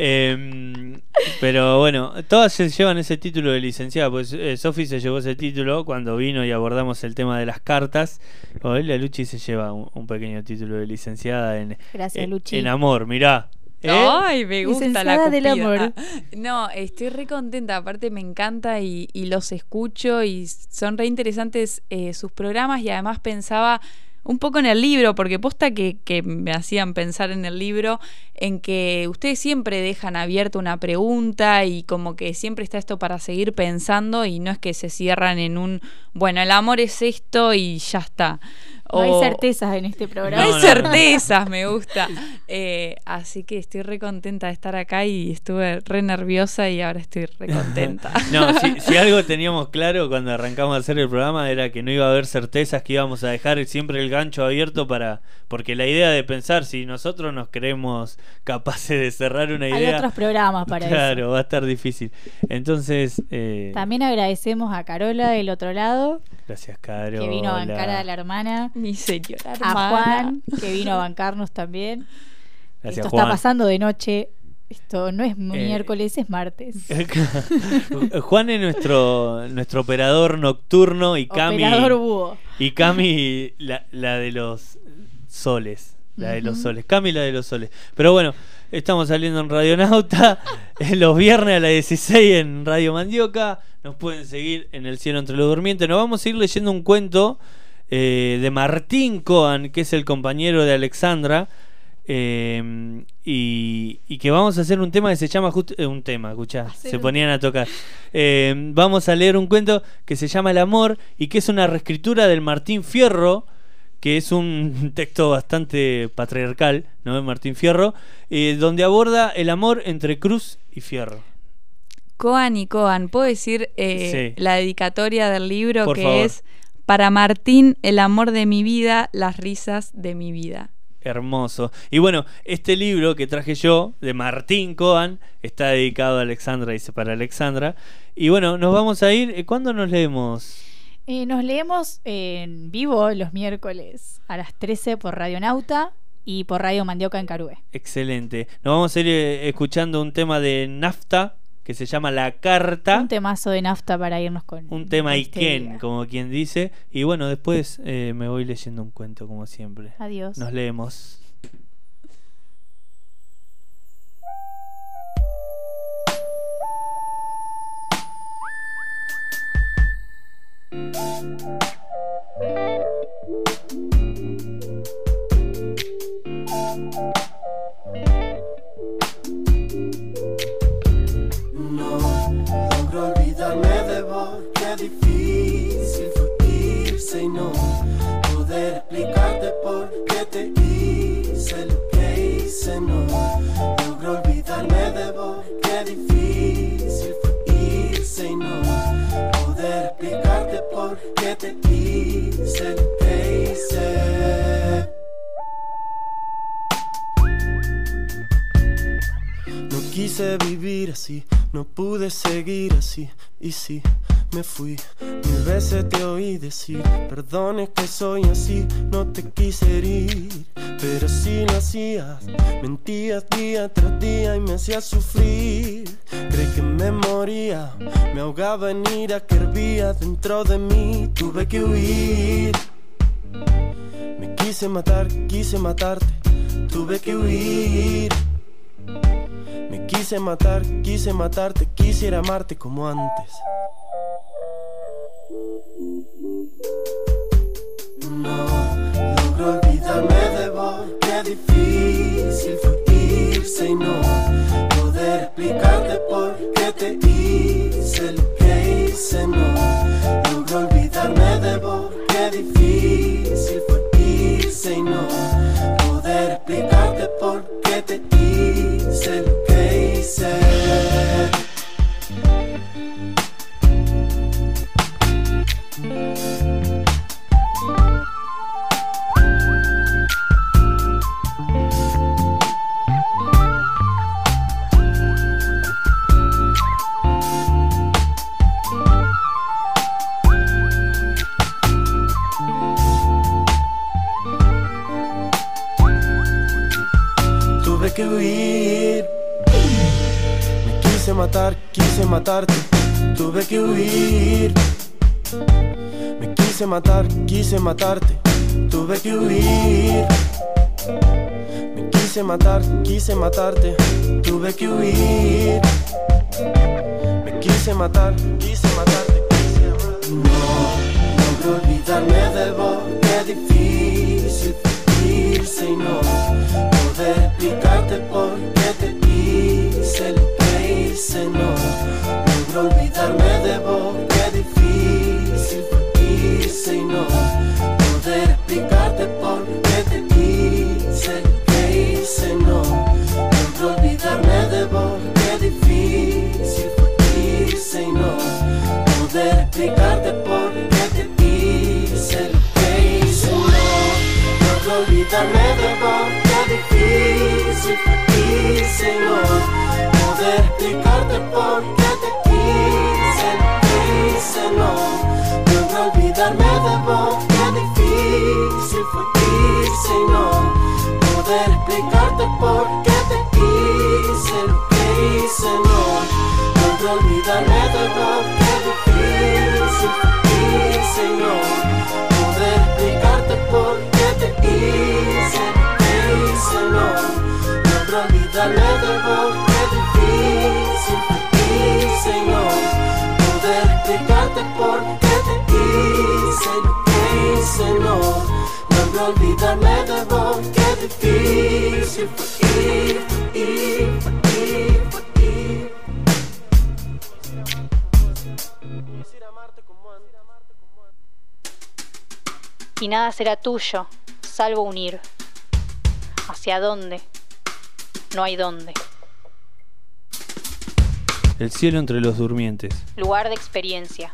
Pero bueno, todas se llevan ese título de licenciada. Pues Sofi se llevó ese título cuando vino y abordamos el tema de las cartas. La Luchi se lleva un pequeño título de licenciada Gracias, Luchi. en amor, mirá. Ay, me gusta licenciada la del amor. No, estoy re contenta. Aparte me encanta y los escucho y son re interesantes sus programas. Y además pensaba un poco en el libro, porque posta que me hacían pensar en el libro, en que ustedes siempre dejan abierta una pregunta y como que siempre está esto para seguir pensando, y no es que se cierran en un, bueno, el amor es esto y ya está. No hay certezas en este programa. No hay certezas, me gusta. Así que estoy re contenta de estar acá y estuve re nerviosa y ahora estoy re contenta. No, si algo teníamos claro cuando arrancamos a hacer el programa era que no iba a haber certezas, que íbamos a dejar siempre el gancho abierto porque la idea de pensar si nosotros nos creemos capaces de cerrar una idea. Hay otros programas para eso. Claro, va a estar difícil. Entonces... También agradecemos a Carola del otro lado. Gracias, Carola. Que vino a bancar a la hermana. Mi señora hermana. A Juan, que vino a bancarnos también. Gracias, Esto Juan. está pasando de noche. Esto no es miércoles, es martes. Juan es nuestro operador nocturno y Cami. Operador búho. Y Cami la de los soles. La de los soles. Cami la de los soles. Pero bueno, estamos saliendo en Radionauta los viernes a las 16 en Radio Mandioca. Nos pueden seguir en El Cielo Entre los Durmientes. Nos vamos a ir leyendo un cuento de Martín Coan, que es el compañero de Alexandra. Y que vamos a hacer un tema que se llama un tema, escuchá, se ponían a tocar. Vamos a leer un cuento que se llama El amor, y que es una reescritura del Martín Fierro, que es un texto bastante patriarcal, ¿no? De Martín Fierro, donde aborda el amor entre cruz y fierro. Coan y Coan, ¿puedo decir Sí. la dedicatoria del libro? Por que favor. es: para Martín, el amor de mi vida, las risas de mi vida. Hermoso. Y bueno, este libro que traje yo, de Martín Coan, está dedicado a Alexandra, dice para Alexandra. Y bueno, nos vamos a ir. ¿Cuándo nos leemos? Nos leemos en vivo los miércoles a las 13 por Radionauta y por Radio Mandioca en Carué. Excelente. Nos vamos a ir escuchando un tema de Nafta que se llama La Carta. Un temazo de Nafta para irnos con Un tema este Iken, día. como quien dice. Y bueno, después me voy leyendo un cuento, como siempre. Adiós. Nos leemos. No logro olvidarme de vos, qué difícil fue irse y no poder explicarte por qué te hice lo que hice. No logro olvidarme de vos, qué difícil fue irse y no poder explicarte por qué te hice lo que hice. No quise vivir así, no pude seguir así, y sí, me fui. 1000 veces te oí decir, perdón, es que soy así, no te quise herir, pero si lo hacías, mentías día tras día y me hacías sufrir. Creí que me moría, me ahogaba en ira que hervía dentro de mí, tuve que huir. Me quise matar, quise matarte, tuve que huir. Me quise matar, quise matarte, quisiera amarte como antes. No logro olvidarme de vos, qué difícil fue irse y no poder explicarte por qué te hice lo que hice. No logro olvidarme de vos, qué difícil fue irse y no poder explicarte por qué te hice. matar, quise matarte, tuve que huir. Me quise matar, quise matarte, tuve que huir. Me quise matar, quise matarte, tuve que huir. Me quise matar, quise matarte, quise amarte. No logro olvidarme de vos, qué difícil irse y no poder explicarte por qué te hice lo que hice. No logro olvidarme de vos, qué difícil irse y no poder explicarte por qué te hice lo que hice. No logro olvidarme de vos, qué difícil irse y no poder explicarte por qué te hice lo que hice. No logro olvidarme de vos, qué difícil irse y no poder explicarte por qué te hice lo que hice. No logro olvidarme de vos, qué difícil irse y no poder explicarte por qué te hice lo que hice. No logro olvidarme de vos, qué difícil irse y no poder explicarte por qué te hice lo que hice. No logro olvidarme de vos, qué difícil irse y no poder explicarte por qué te hice lo que hice. No logro olvidarme de vos, qué difícil ir. Y nada será tuyo, salvo unir. ¿Hacia dónde? No hay dónde. El cielo entre los durmientes. Lugar de experiencia.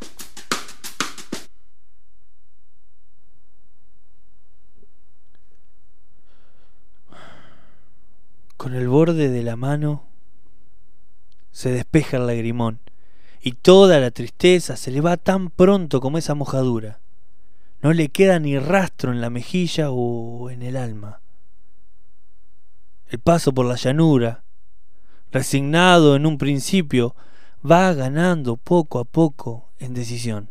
Con el borde de la mano se despeja el lagrimón y toda la tristeza se le va tan pronto como esa mojadura. No le queda ni rastro en la mejilla o en el alma. El paso por la llanura, resignado en un principio, va ganando poco a poco en decisión.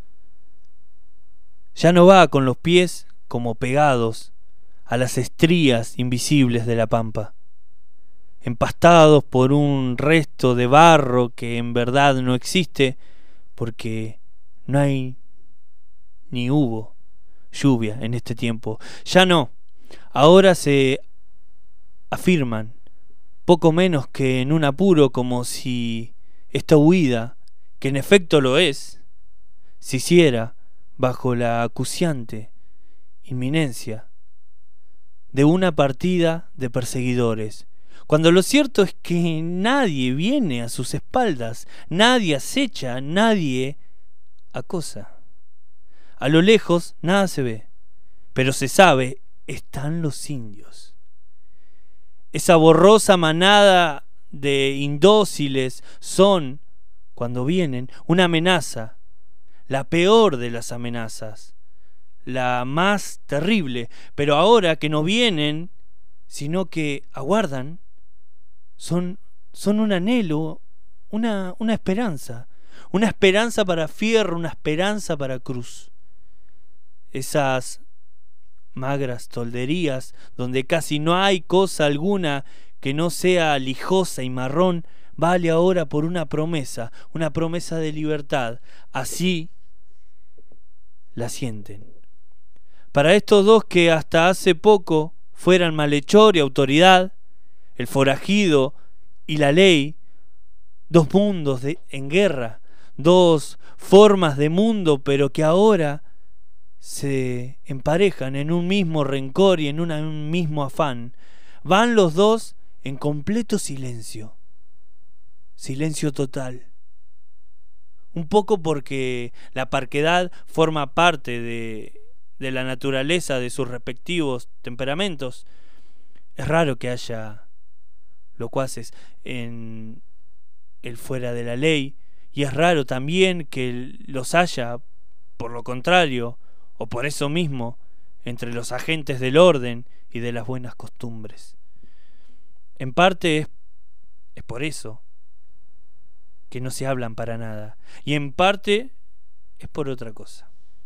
Ya no va con los pies como pegados a las estrías invisibles de la pampa, empastados por un resto de barro que en verdad no existe, porque no hay ni hubo lluvia en este tiempo. Ya no, ahora se afirman poco menos que en un apuro, como si esta huida, que en efecto lo es, se hiciera bajo la acuciante inminencia de una partida de perseguidores, cuando lo cierto es que nadie viene a sus espaldas, nadie acecha, nadie acosa. A lo lejos nada se ve, pero se sabe, están los indios. Esa borrosa manada de indóciles son, cuando vienen, una amenaza, la peor de las amenazas, la más terrible, pero ahora que no vienen, sino que aguardan, son un anhelo, una esperanza para Fierro, una esperanza para Cruz. Esas magras tolderías donde casi no hay cosa alguna que no sea lijosa y marrón, vale ahora por una promesa de libertad. Así la sienten. Para estos dos que hasta hace poco fueran malhechor y autoridad, el forajido y la ley, dos mundos en guerra, dos formas de mundo, pero que ahora se emparejan en un mismo rencor y en un mismo afán. Van los dos en completo silencio, silencio total. Un poco porque la parquedad forma parte de la naturaleza de sus respectivos temperamentos. Es raro que haya locuaces en el fuera de la ley, y es raro también que los haya, por lo contrario, o por eso mismo, entre los agentes del orden y de las buenas costumbres. En parte es por eso que no se hablan para nada, y en parte es por otra cosa.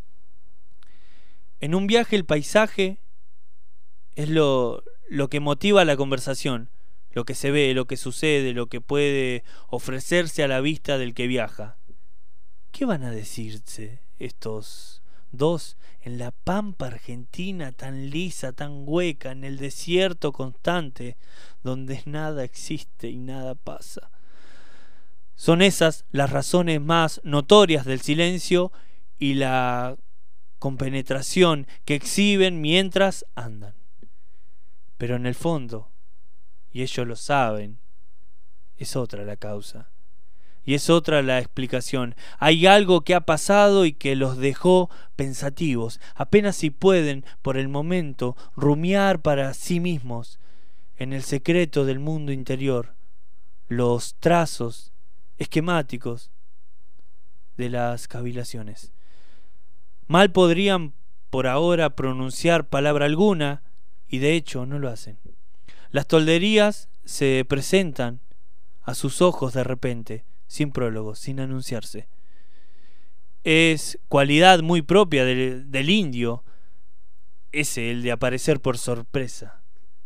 En un viaje el paisaje es lo que motiva la conversación, lo que se ve, lo que sucede, lo que puede ofrecerse a la vista del que viaja. ¿Qué van a decirse estos dos en la pampa argentina tan lisa, tan hueca, en el desierto constante, donde nada existe y nada pasa? Son esas las razones más notorias del silencio y la compenetración que exhiben mientras andan. Pero en el fondo, y ellos lo saben, es otra la causa. Y es otra la explicación. Hay algo que ha pasado y que los dejó pensativos, apenas si pueden, por el momento, rumiar para sí mismos, en el secreto del mundo interior, los trazos esquemáticos de las cavilaciones. Mal podrían por ahora pronunciar palabra alguna, y de hecho no lo hacen. Las tolderías se presentan a sus ojos de repente, sin prólogo, sin anunciarse. Es cualidad muy propia del indio, ese, el de aparecer por sorpresa.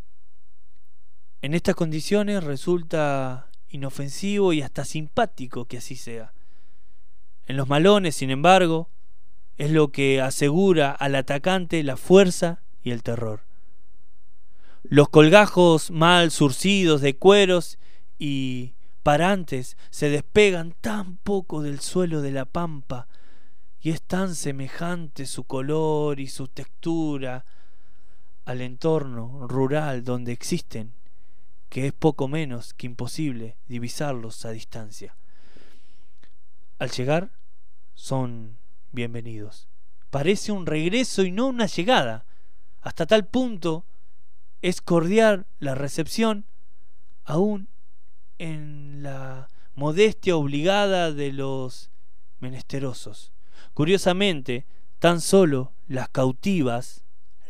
En estas condiciones resulta inofensivo y hasta simpático que así sea. En los malones, sin embargo, es lo que asegura al atacante la fuerza y el terror. Los colgajos mal zurcidos de cueros y parantes se despegan tan poco del suelo de la pampa, y es tan semejante su color y su textura al entorno rural donde existen, que es poco menos que imposible divisarlos a distancia. Al llegar son bienvenidos. Parece un regreso y no una llegada. Hasta tal punto es cordial la recepción, aún en la modestia obligada de los menesterosos. Curiosamente, tan solo las cautivas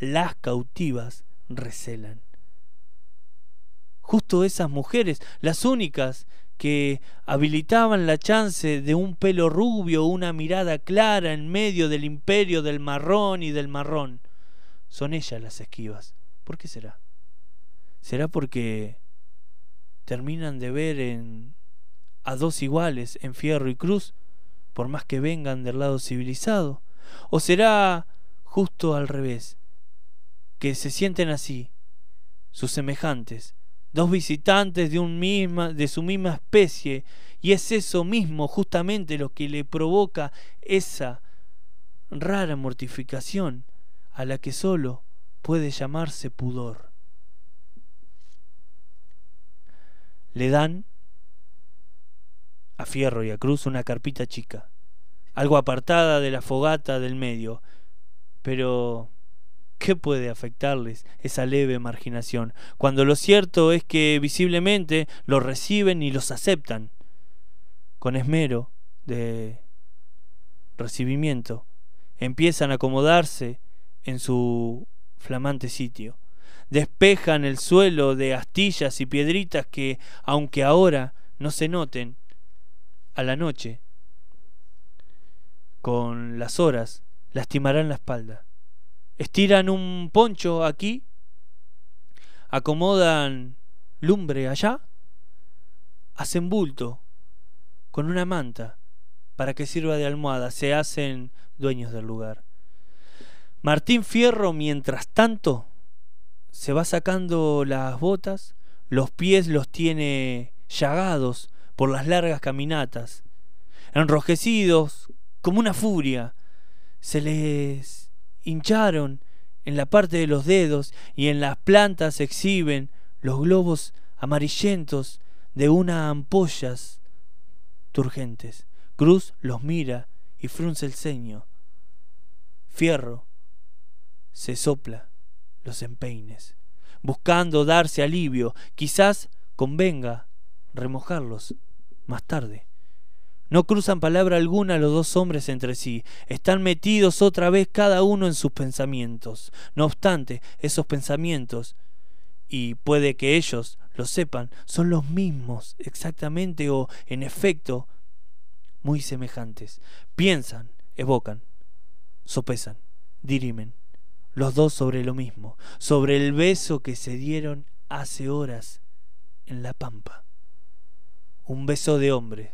recelan. Justo esas mujeres, las únicas que habilitaban la chance de un pelo rubio, una mirada clara en medio del imperio del marrón y del marrón, son ellas las esquivas. ¿Por qué será? ¿Será porque terminan de ver a dos iguales en Fierro y Cruz, por más que vengan del lado civilizado? ¿O será justo al revés, que se sienten así, sus semejantes, dos visitantes de su misma especie, y es eso mismo justamente lo que le provoca esa rara mortificación a la que solo puede llamarse pudor? Le dan a Fierro y a Cruz una carpita chica, algo apartada de la fogata del medio, pero ¿qué puede afectarles esa leve marginación, cuando lo cierto es que visiblemente los reciben y los aceptan? Con esmero de recibimiento empiezan a acomodarse en su flamante sitio. Despejan el suelo de astillas y piedritas que, aunque ahora no se noten, a la noche, con las horas, lastimarán la espalda. Estiran un poncho aquí, acomodan lumbre allá, hacen bulto con una manta para que sirva de almohada, se hacen dueños del lugar. Martín Fierro, mientras tanto, se va sacando las botas, los pies los tiene llagados por las largas caminatas, enrojecidos como una furia, se les hincharon en la parte de los dedos y en las plantas se exhiben los globos amarillentos de unas ampollas turgentes. Cruz los mira y frunce el ceño. Fierro se sopla los empeines, buscando darse alivio. Quizás convenga remojarlos más tarde. No cruzan palabra alguna los dos hombres entre sí. Están metidos otra vez cada uno en sus pensamientos. No obstante, esos pensamientos, y puede que ellos lo sepan, son los mismos exactamente, o en efecto muy semejantes. Piensan, evocan, sopesan, dirimen, los dos sobre lo mismo, sobre el beso que se dieron hace horas en la pampa. Un beso de hombre.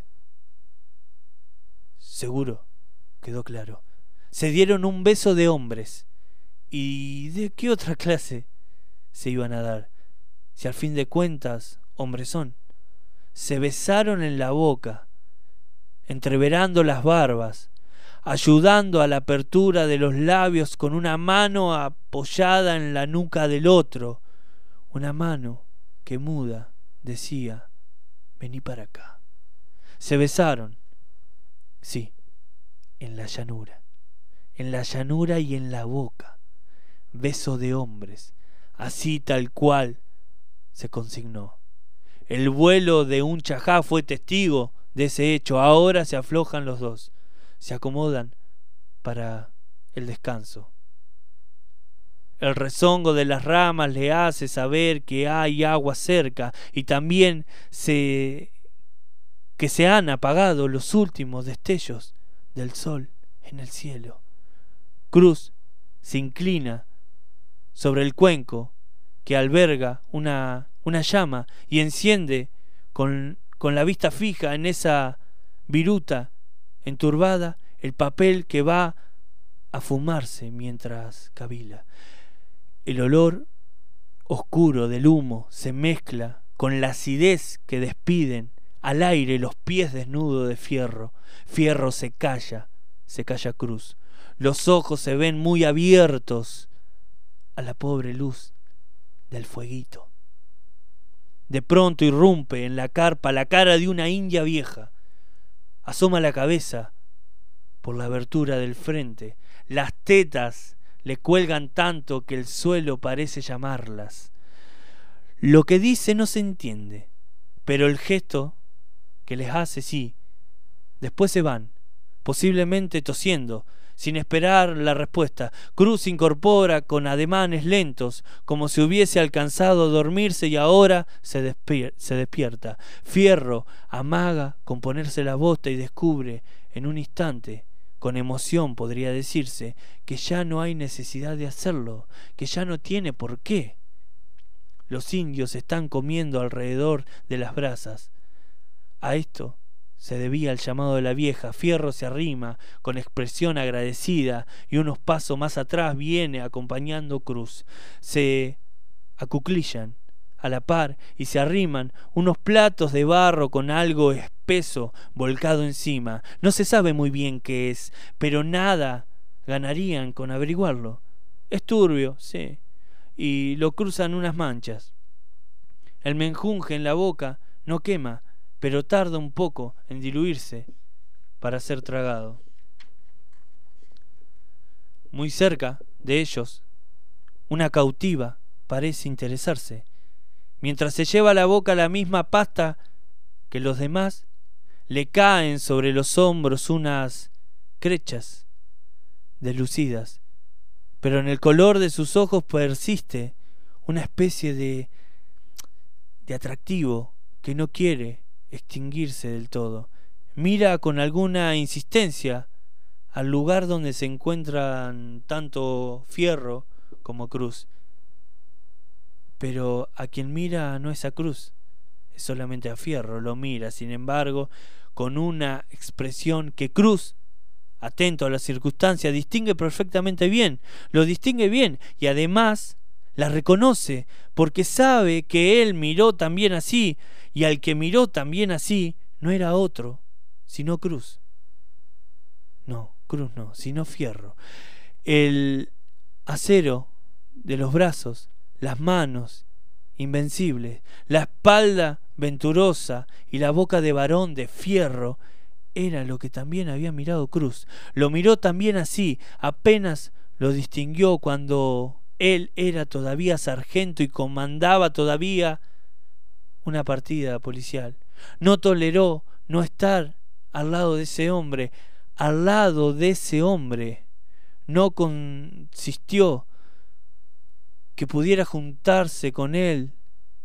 Seguro, quedó claro. Se dieron un beso de hombres. ¿Y de qué otra clase se iban a dar? Si al fin de cuentas, hombres son. Se besaron en la boca, entreverando las barbas, ayudando a la apertura de los labios con una mano apoyada en la nuca del otro, una mano que muda decía: vení para acá. Se besaron, sí, en la llanura y en la boca, beso de hombres, así tal cual se consignó. El vuelo de un chajá fue testigo de ese hecho. Ahora se aflojan los dos, se acomodan para el descanso. El rezongo de las ramas le hace saber que hay agua cerca y también que se han apagado los últimos destellos del sol en el cielo. Cruz se inclina sobre el cuenco que alberga una llama y enciende con la vista fija en esa viruta enturbada el papel que va a fumarse mientras cavila. El olor oscuro del humo se mezcla con la acidez que despiden al aire los pies desnudos de Fierro. Fierro se calla Cruz. Los ojos se ven muy abiertos a la pobre luz del fueguito. De pronto irrumpe en la carpa la cara de una india vieja. Asoma la cabeza por la abertura del frente. Las tetas le cuelgan tanto que el suelo parece llamarlas. Lo que dice no se entiende, pero el gesto que les hace sí. Después se van, posiblemente tosiendo, sin esperar la respuesta. Cruz se incorpora con ademanes lentos, como si hubiese alcanzado a dormirse y ahora se despierta. Fierro amaga con ponerse la bota y descubre en un instante, con emoción podría decirse, que ya no hay necesidad de hacerlo, que ya no tiene por qué. Los indios están comiendo alrededor de las brasas. A esto se debía el llamado de la vieja. Fierro se arrima con expresión agradecida y unos pasos más atrás viene acompañando Cruz. Se acuclillan a la par y se arriman unos platos de barro con algo espeso volcado encima. No se sabe muy bien qué es, pero nada ganarían con averiguarlo. Es turbio, sí, y lo cruzan unas manchas. El menjunje en la boca no quema, pero tarda un poco en diluirse para ser tragado. Muy cerca de ellos, una cautiva parece interesarse. Mientras se lleva a la boca la misma pasta que los demás, le caen sobre los hombros unas crechas deslucidas, pero en el color de sus ojos persiste una especie de atractivo que no quiere extinguirse del todo. Mira con alguna insistencia al lugar donde se encuentran tanto Fierro como Cruz, pero a quien mira no es a Cruz, es solamente a Fierro. Lo mira, sin embargo, con una expresión que Cruz, atento a las circunstancias, distingue perfectamente bien, lo distingue bien y además la reconoce porque sabe que él miró también así, y al que miró también así no era otro sino Cruz. No, Cruz no, sino Fierro. El acero de los brazos, las manos invencibles, la espalda venturosa y la boca de varón de Fierro era lo que también había mirado Cruz. Lo miró también así, apenas lo distinguió cuando él era todavía sargento y comandaba todavía una partida policial. No toleró no estar al lado de ese hombre, no consistió que pudiera juntarse con él.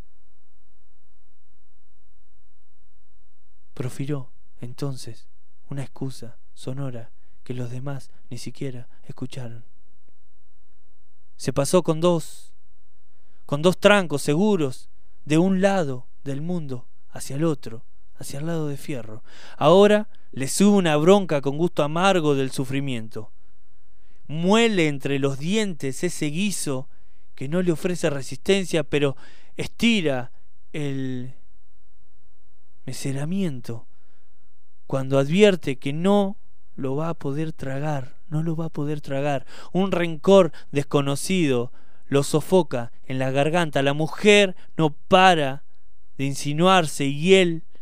Profirió entonces una excusa sonora que los demás ni siquiera escucharon. Se pasó con dos trancos seguros de un lado del mundo hacia el otro, hacia el lado de Fierro. Ahora le sube una bronca con gusto amargo del sufrimiento. Muele entre los dientes ese guiso que no le ofrece resistencia, pero estira el meceramiento cuando advierte que no lo va a poder tragar, no lo va a poder tragar. Un rencor desconocido lo sofoca en la garganta. La mujer no para de insinuarse y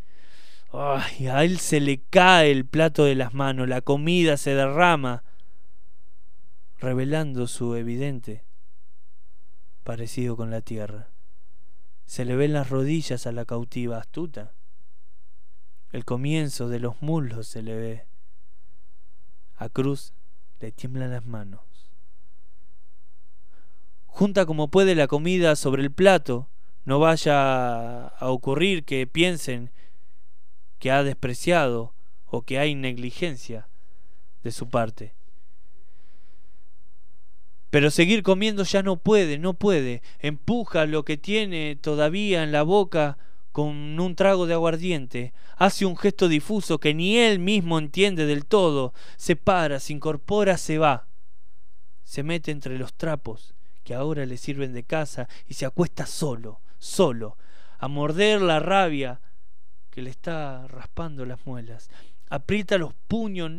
a él se le cae el plato de las manos, la comida se derrama, revelando su evidente parecido con la tierra. Se le ven las rodillas a la cautiva astuta. El comienzo de los muslos se le ve. A Cruz le tiemblan las manos. Junta como puede la comida sobre el plato. No vaya a ocurrir que piensen que ha despreciado o que hay negligencia de su parte. Pero seguir comiendo ya no puede. Empuja lo que tiene todavía en la boca con un trago de aguardiente. Hace un gesto difuso que ni él mismo entiende del todo. Se para, se incorpora, se va. Se mete entre los trapos que ahora le sirven de casa y se acuesta solo, a morder la rabia que le está raspando las muelas. Aprieta los puños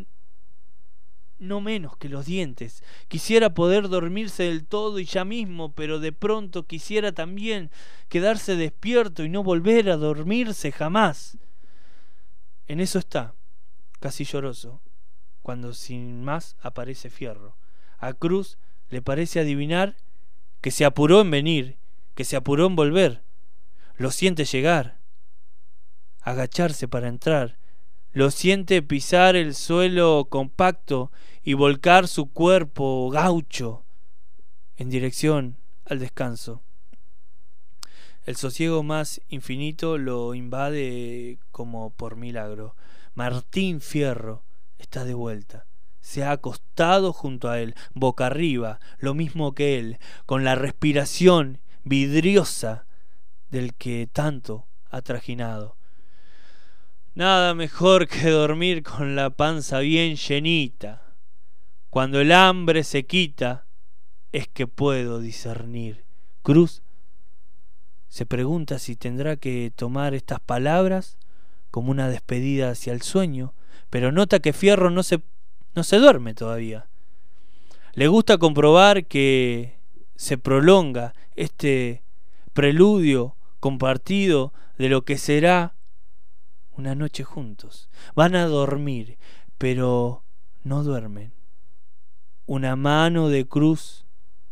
no menos que los dientes. Quisiera poder dormirse del todo y ya mismo, pero de pronto quisiera también quedarse despierto y no volver a dormirse jamás. En eso está, casi lloroso, cuando sin más aparece Fierro. A Cruz le parece adivinar que se apuró en venir, que se apuró en volver. Lo siente llegar, agacharse para entrar. Lo siente pisar el suelo compacto y volcar su cuerpo gaucho en dirección al descanso. El sosiego más infinito lo invade como por milagro. Martín Fierro está de vuelta. Se ha acostado junto a él, boca arriba, lo mismo que él, con la respiración vidriosa del que tanto ha trajinado. Nada mejor que dormir con la panza bien llenita. Cuando el hambre se quita, es que puedo discernir. Cruz se pregunta si tendrá que tomar estas palabras como una despedida hacia el sueño, pero nota que Fierro no se duerme todavía. Le gusta comprobar que se prolonga este preludio compartido de lo que será una noche juntos. Van a dormir, pero no duermen. Una mano de cruz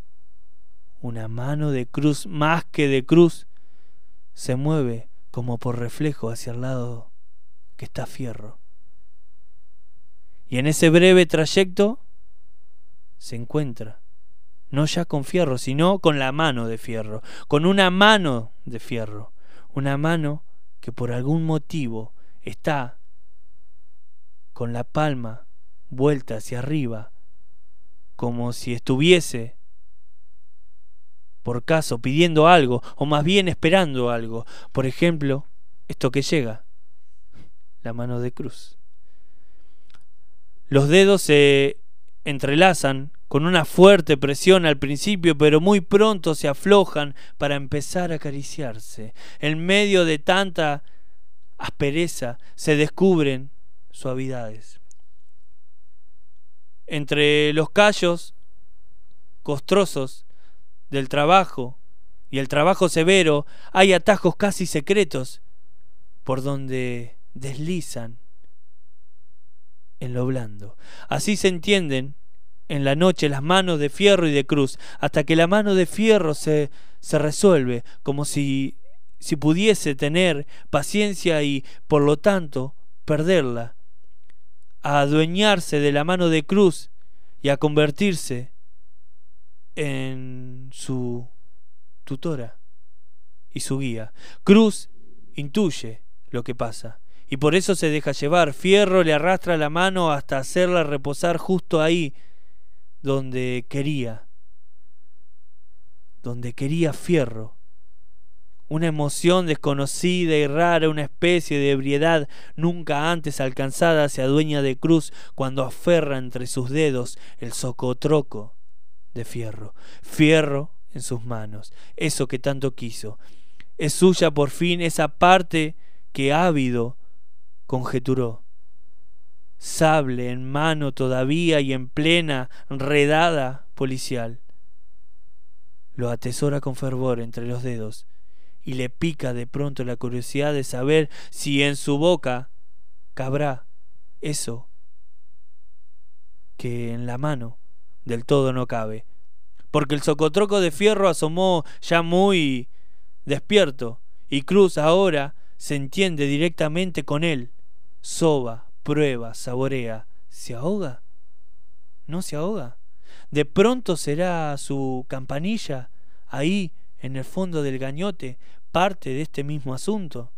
más que de cruz, se mueve como por reflejo hacia el lado que está Fierro. Y en ese breve trayecto se encuentra, no ya con Fierro, sino con la mano de Fierro, con una mano de Fierro, una mano que por algún motivo está con la palma vuelta hacia arriba, como si estuviese por caso pidiendo algo, o más bien esperando algo. Por ejemplo, esto que llega, la mano de Cruz. Los dedos se entrelazan con una fuerte presión al principio, pero muy pronto se aflojan para empezar a acariciarse. En medio de tanta aspereza se descubren suavidades. Entre los callos costrosos del trabajo y el trabajo severo hay atajos casi secretos por donde deslizan en lo blando. Así se entienden en la noche las manos de Fierro y de Cruz, hasta que la mano de Fierro se resuelve, como si pudiese tener paciencia y por lo tanto perderla, a adueñarse de la mano de Cruz y a convertirse en su tutora y su guía. Cruz intuye lo que pasa y por eso se deja llevar. Fierro le arrastra la mano hasta hacerla reposar justo ahí donde quería Fierro. Una emoción desconocida y rara, una especie de ebriedad nunca antes alcanzada, se adueña de Cruz cuando aferra entre sus dedos el socotroco de Fierro. Fierro en sus manos, eso que tanto quiso. Es suya por fin esa parte que ávido conjeturó. Sable en mano todavía y en plena redada policial. Lo atesora con fervor entre los dedos y le pica de pronto la curiosidad de saber si en su boca cabrá eso que en la mano del todo no cabe. Porque el socotroco de Fierro asomó ya muy despierto y Cruz ahora se entiende directamente con él. Soba, prueba, saborea. ¿Se ahoga? ¿No se ahoga? De pronto será su campanilla ahí en el fondo del gañote parte de este mismo asunto.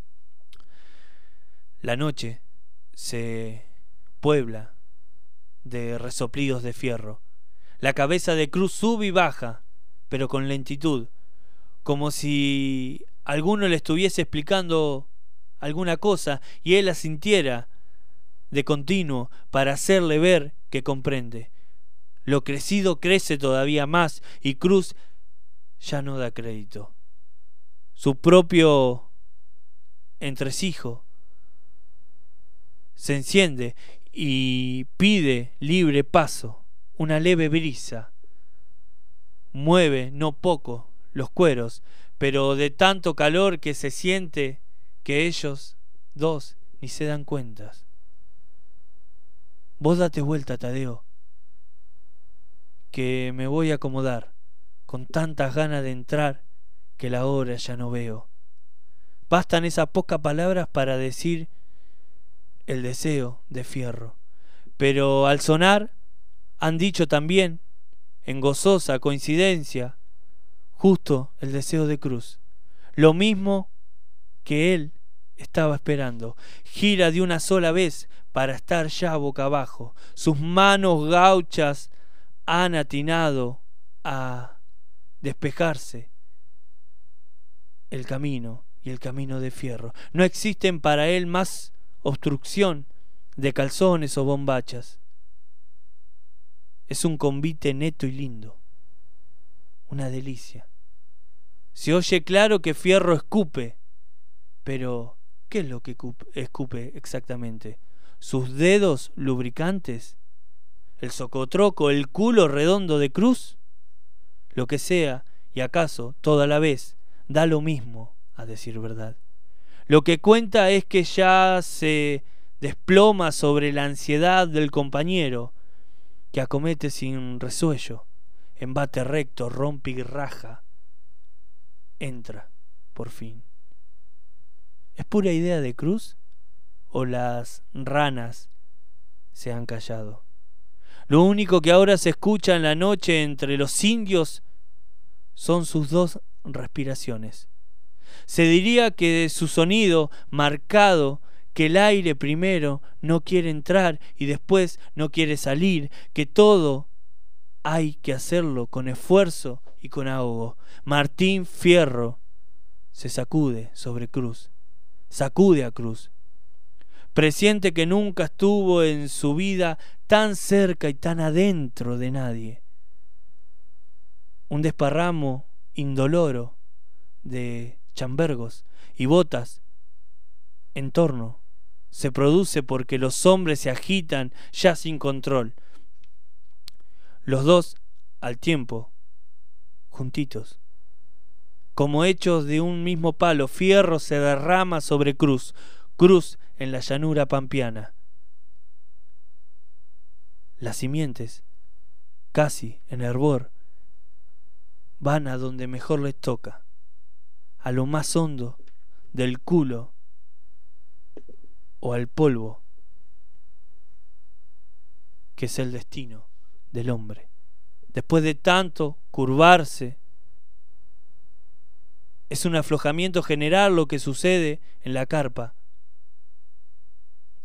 La noche se puebla de resoplidos de Fierro. La cabeza de Cruz sube y baja, pero con lentitud, como si alguno le estuviese explicando alguna cosa y él asintiera de continuo para hacerle ver que comprende. Lo crecido crece todavía más y Cruz ya no da crédito. Su propio entresijo se enciende y pide libre paso. Una leve brisa mueve no poco los cueros, pero de tanto calor que se siente que ellos dos ni se dan cuentas. Vos date vuelta, Tadeo, que me voy a acomodar, con tantas ganas de entrar que la hora ya no veo. Bastan esas pocas palabras para decir el deseo de Fierro, pero al sonar han dicho también, en gozosa coincidencia, justo el deseo de Cruz, lo mismo que él estaba esperando. Gira de una sola vez para estar ya boca abajo. Sus manos gauchas han atinado a despejarse el camino y el camino de Fierro. No existen para él más obstrucción de calzones o bombachas. Es un convite neto y lindo, una delicia. Se oye claro que Fierro escupe, pero ¿qué es lo que escupe exactamente? ¿Sus dedos lubricantes? ¿El socotroco? ¿El culo redondo de Cruz? Lo que sea, y acaso toda la vez, da lo mismo, a decir verdad. Lo que cuenta es que ya se desploma sobre la ansiedad del compañero, que acomete sin resuello, embate recto, rompe y raja. Entra, por fin. ¿Es pura idea de Cruz? ¿O las ranas se han callado? Lo único que ahora se escucha en la noche entre los indios son sus dos respiraciones. Se diría que de su sonido marcado, que el aire primero no quiere entrar y después no quiere salir, que todo hay que hacerlo con esfuerzo y con ahogo. Martín Fierro se sacude sobre Cruz, sacude a Cruz. Presiente que nunca estuvo en su vida tan cerca y tan adentro de nadie. Un desparramo indoloro de chambergos y botas en torno se produce porque los hombres se agitan ya sin control. Los dos al tiempo, juntitos, como hechos de un mismo palo. Fierro se derrama sobre Cruz, Cruz en la llanura pampeana. Las simientes, casi en hervor, van a donde mejor les toca, a lo más hondo del culo o al polvo, que es el destino del hombre. Después de tanto curvarse, es un aflojamiento general lo que sucede en la carpa.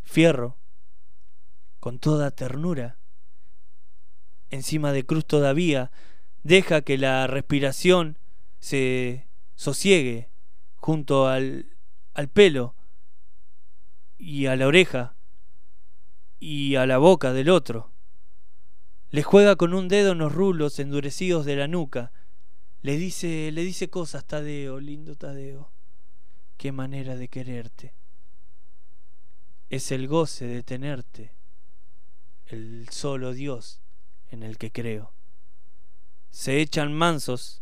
Fierro, con toda ternura, encima de cruz todavía, deja que la respiración se sosiegue junto al pelo y a la oreja y a la boca del otro. Le juega con un dedo en los rulos endurecidos de la nuca. Le dice cosas: Tadeo, lindo Tadeo, qué manera de quererte. Es el goce de tenerte, el solo Dios en el que creo. Se echan mansos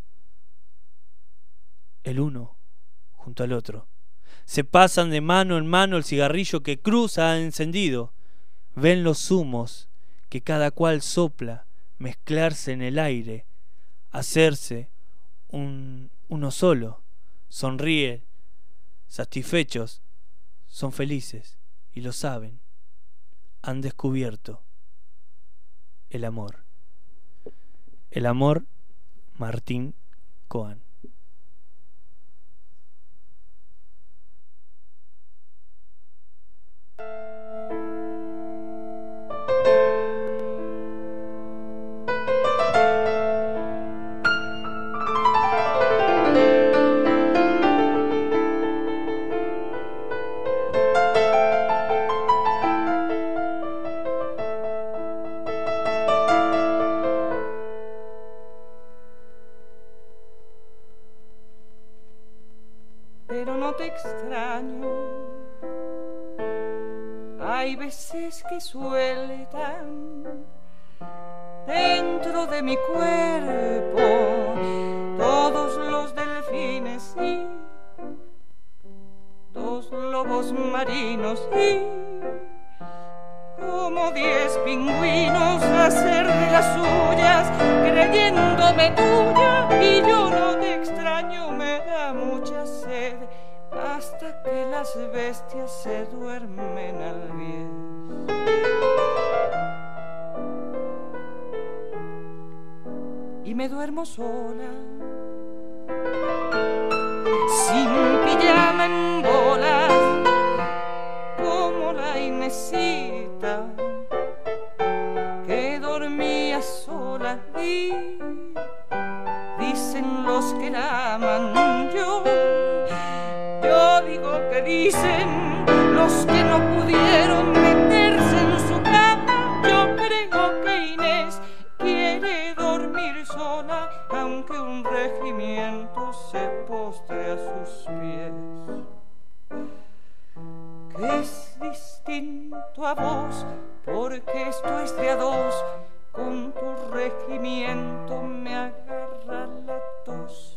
el uno junto al otro. Se pasan de mano en mano el cigarrillo que Cruz ha encendido. Ven los humos que cada cual sopla mezclarse en el aire, hacerse uno solo. Sonríen, satisfechos, son felices y lo saben. Han descubierto el amor. El amor, Martín Coan. Pero no te extraño, hay veces que sueltan dentro de mi cuerpo todos los delfines y dos lobos marinos y como 10 pingüinos hacer de las suyas creyéndome tuya. Y yo no te extraño, me da mucha sed hasta que las bestias se duermen al bien. Y me duermo sola, sin pijama en bolas, como la Inesita que dormía sola. Y dicen los que la aman, yo digo que dicen los que no pudieron meterse en su cama. Yo creo que Inés quiere dormir sola, aunque un regimiento se postre a sus pies. Que es distinto a vos, porque esto es de a dos. Con tu regimiento me agarra la tos.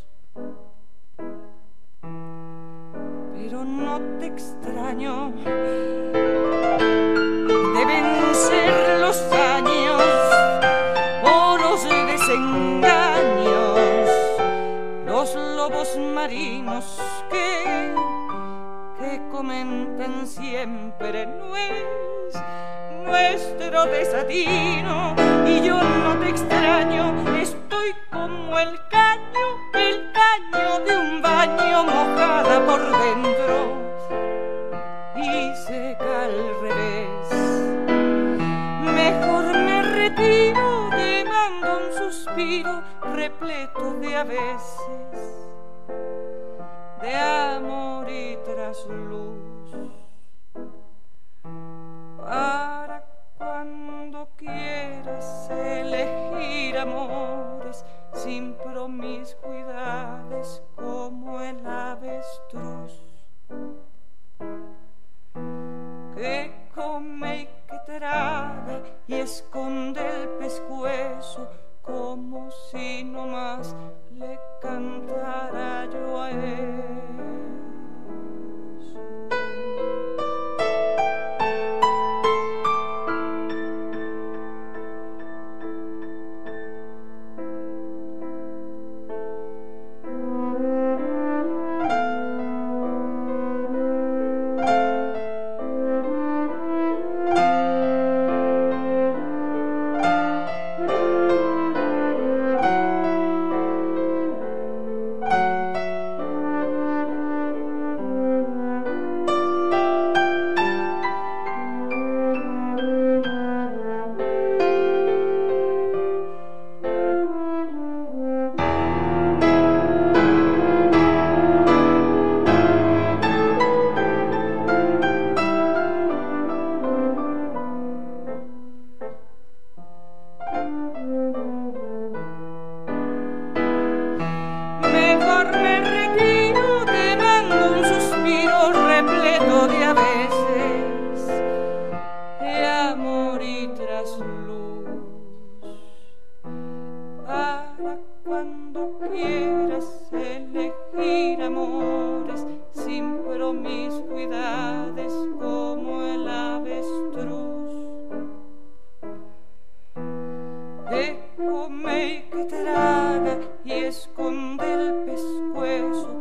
Pero no te extraño, deben ser los años o los desengaños, los lobos marinos que comentan siempre no es nuestro desatino. Y yo no te extraño, estoy como el caño de un baño mojada por dentro y seca al revés. Mejor me retiro, te mando un suspiro repleto de a veces de amor y trasluz, para cuando quieras elegir amores sin promiscuidades como el avestruz que come y que traga y esconde el pescuezo como si no más le cantara yo a él. amor y trasluz. Para cuando quieras elegir amores sin promiscuidades como el avestruz, que come y que traga y esconde el pescuezo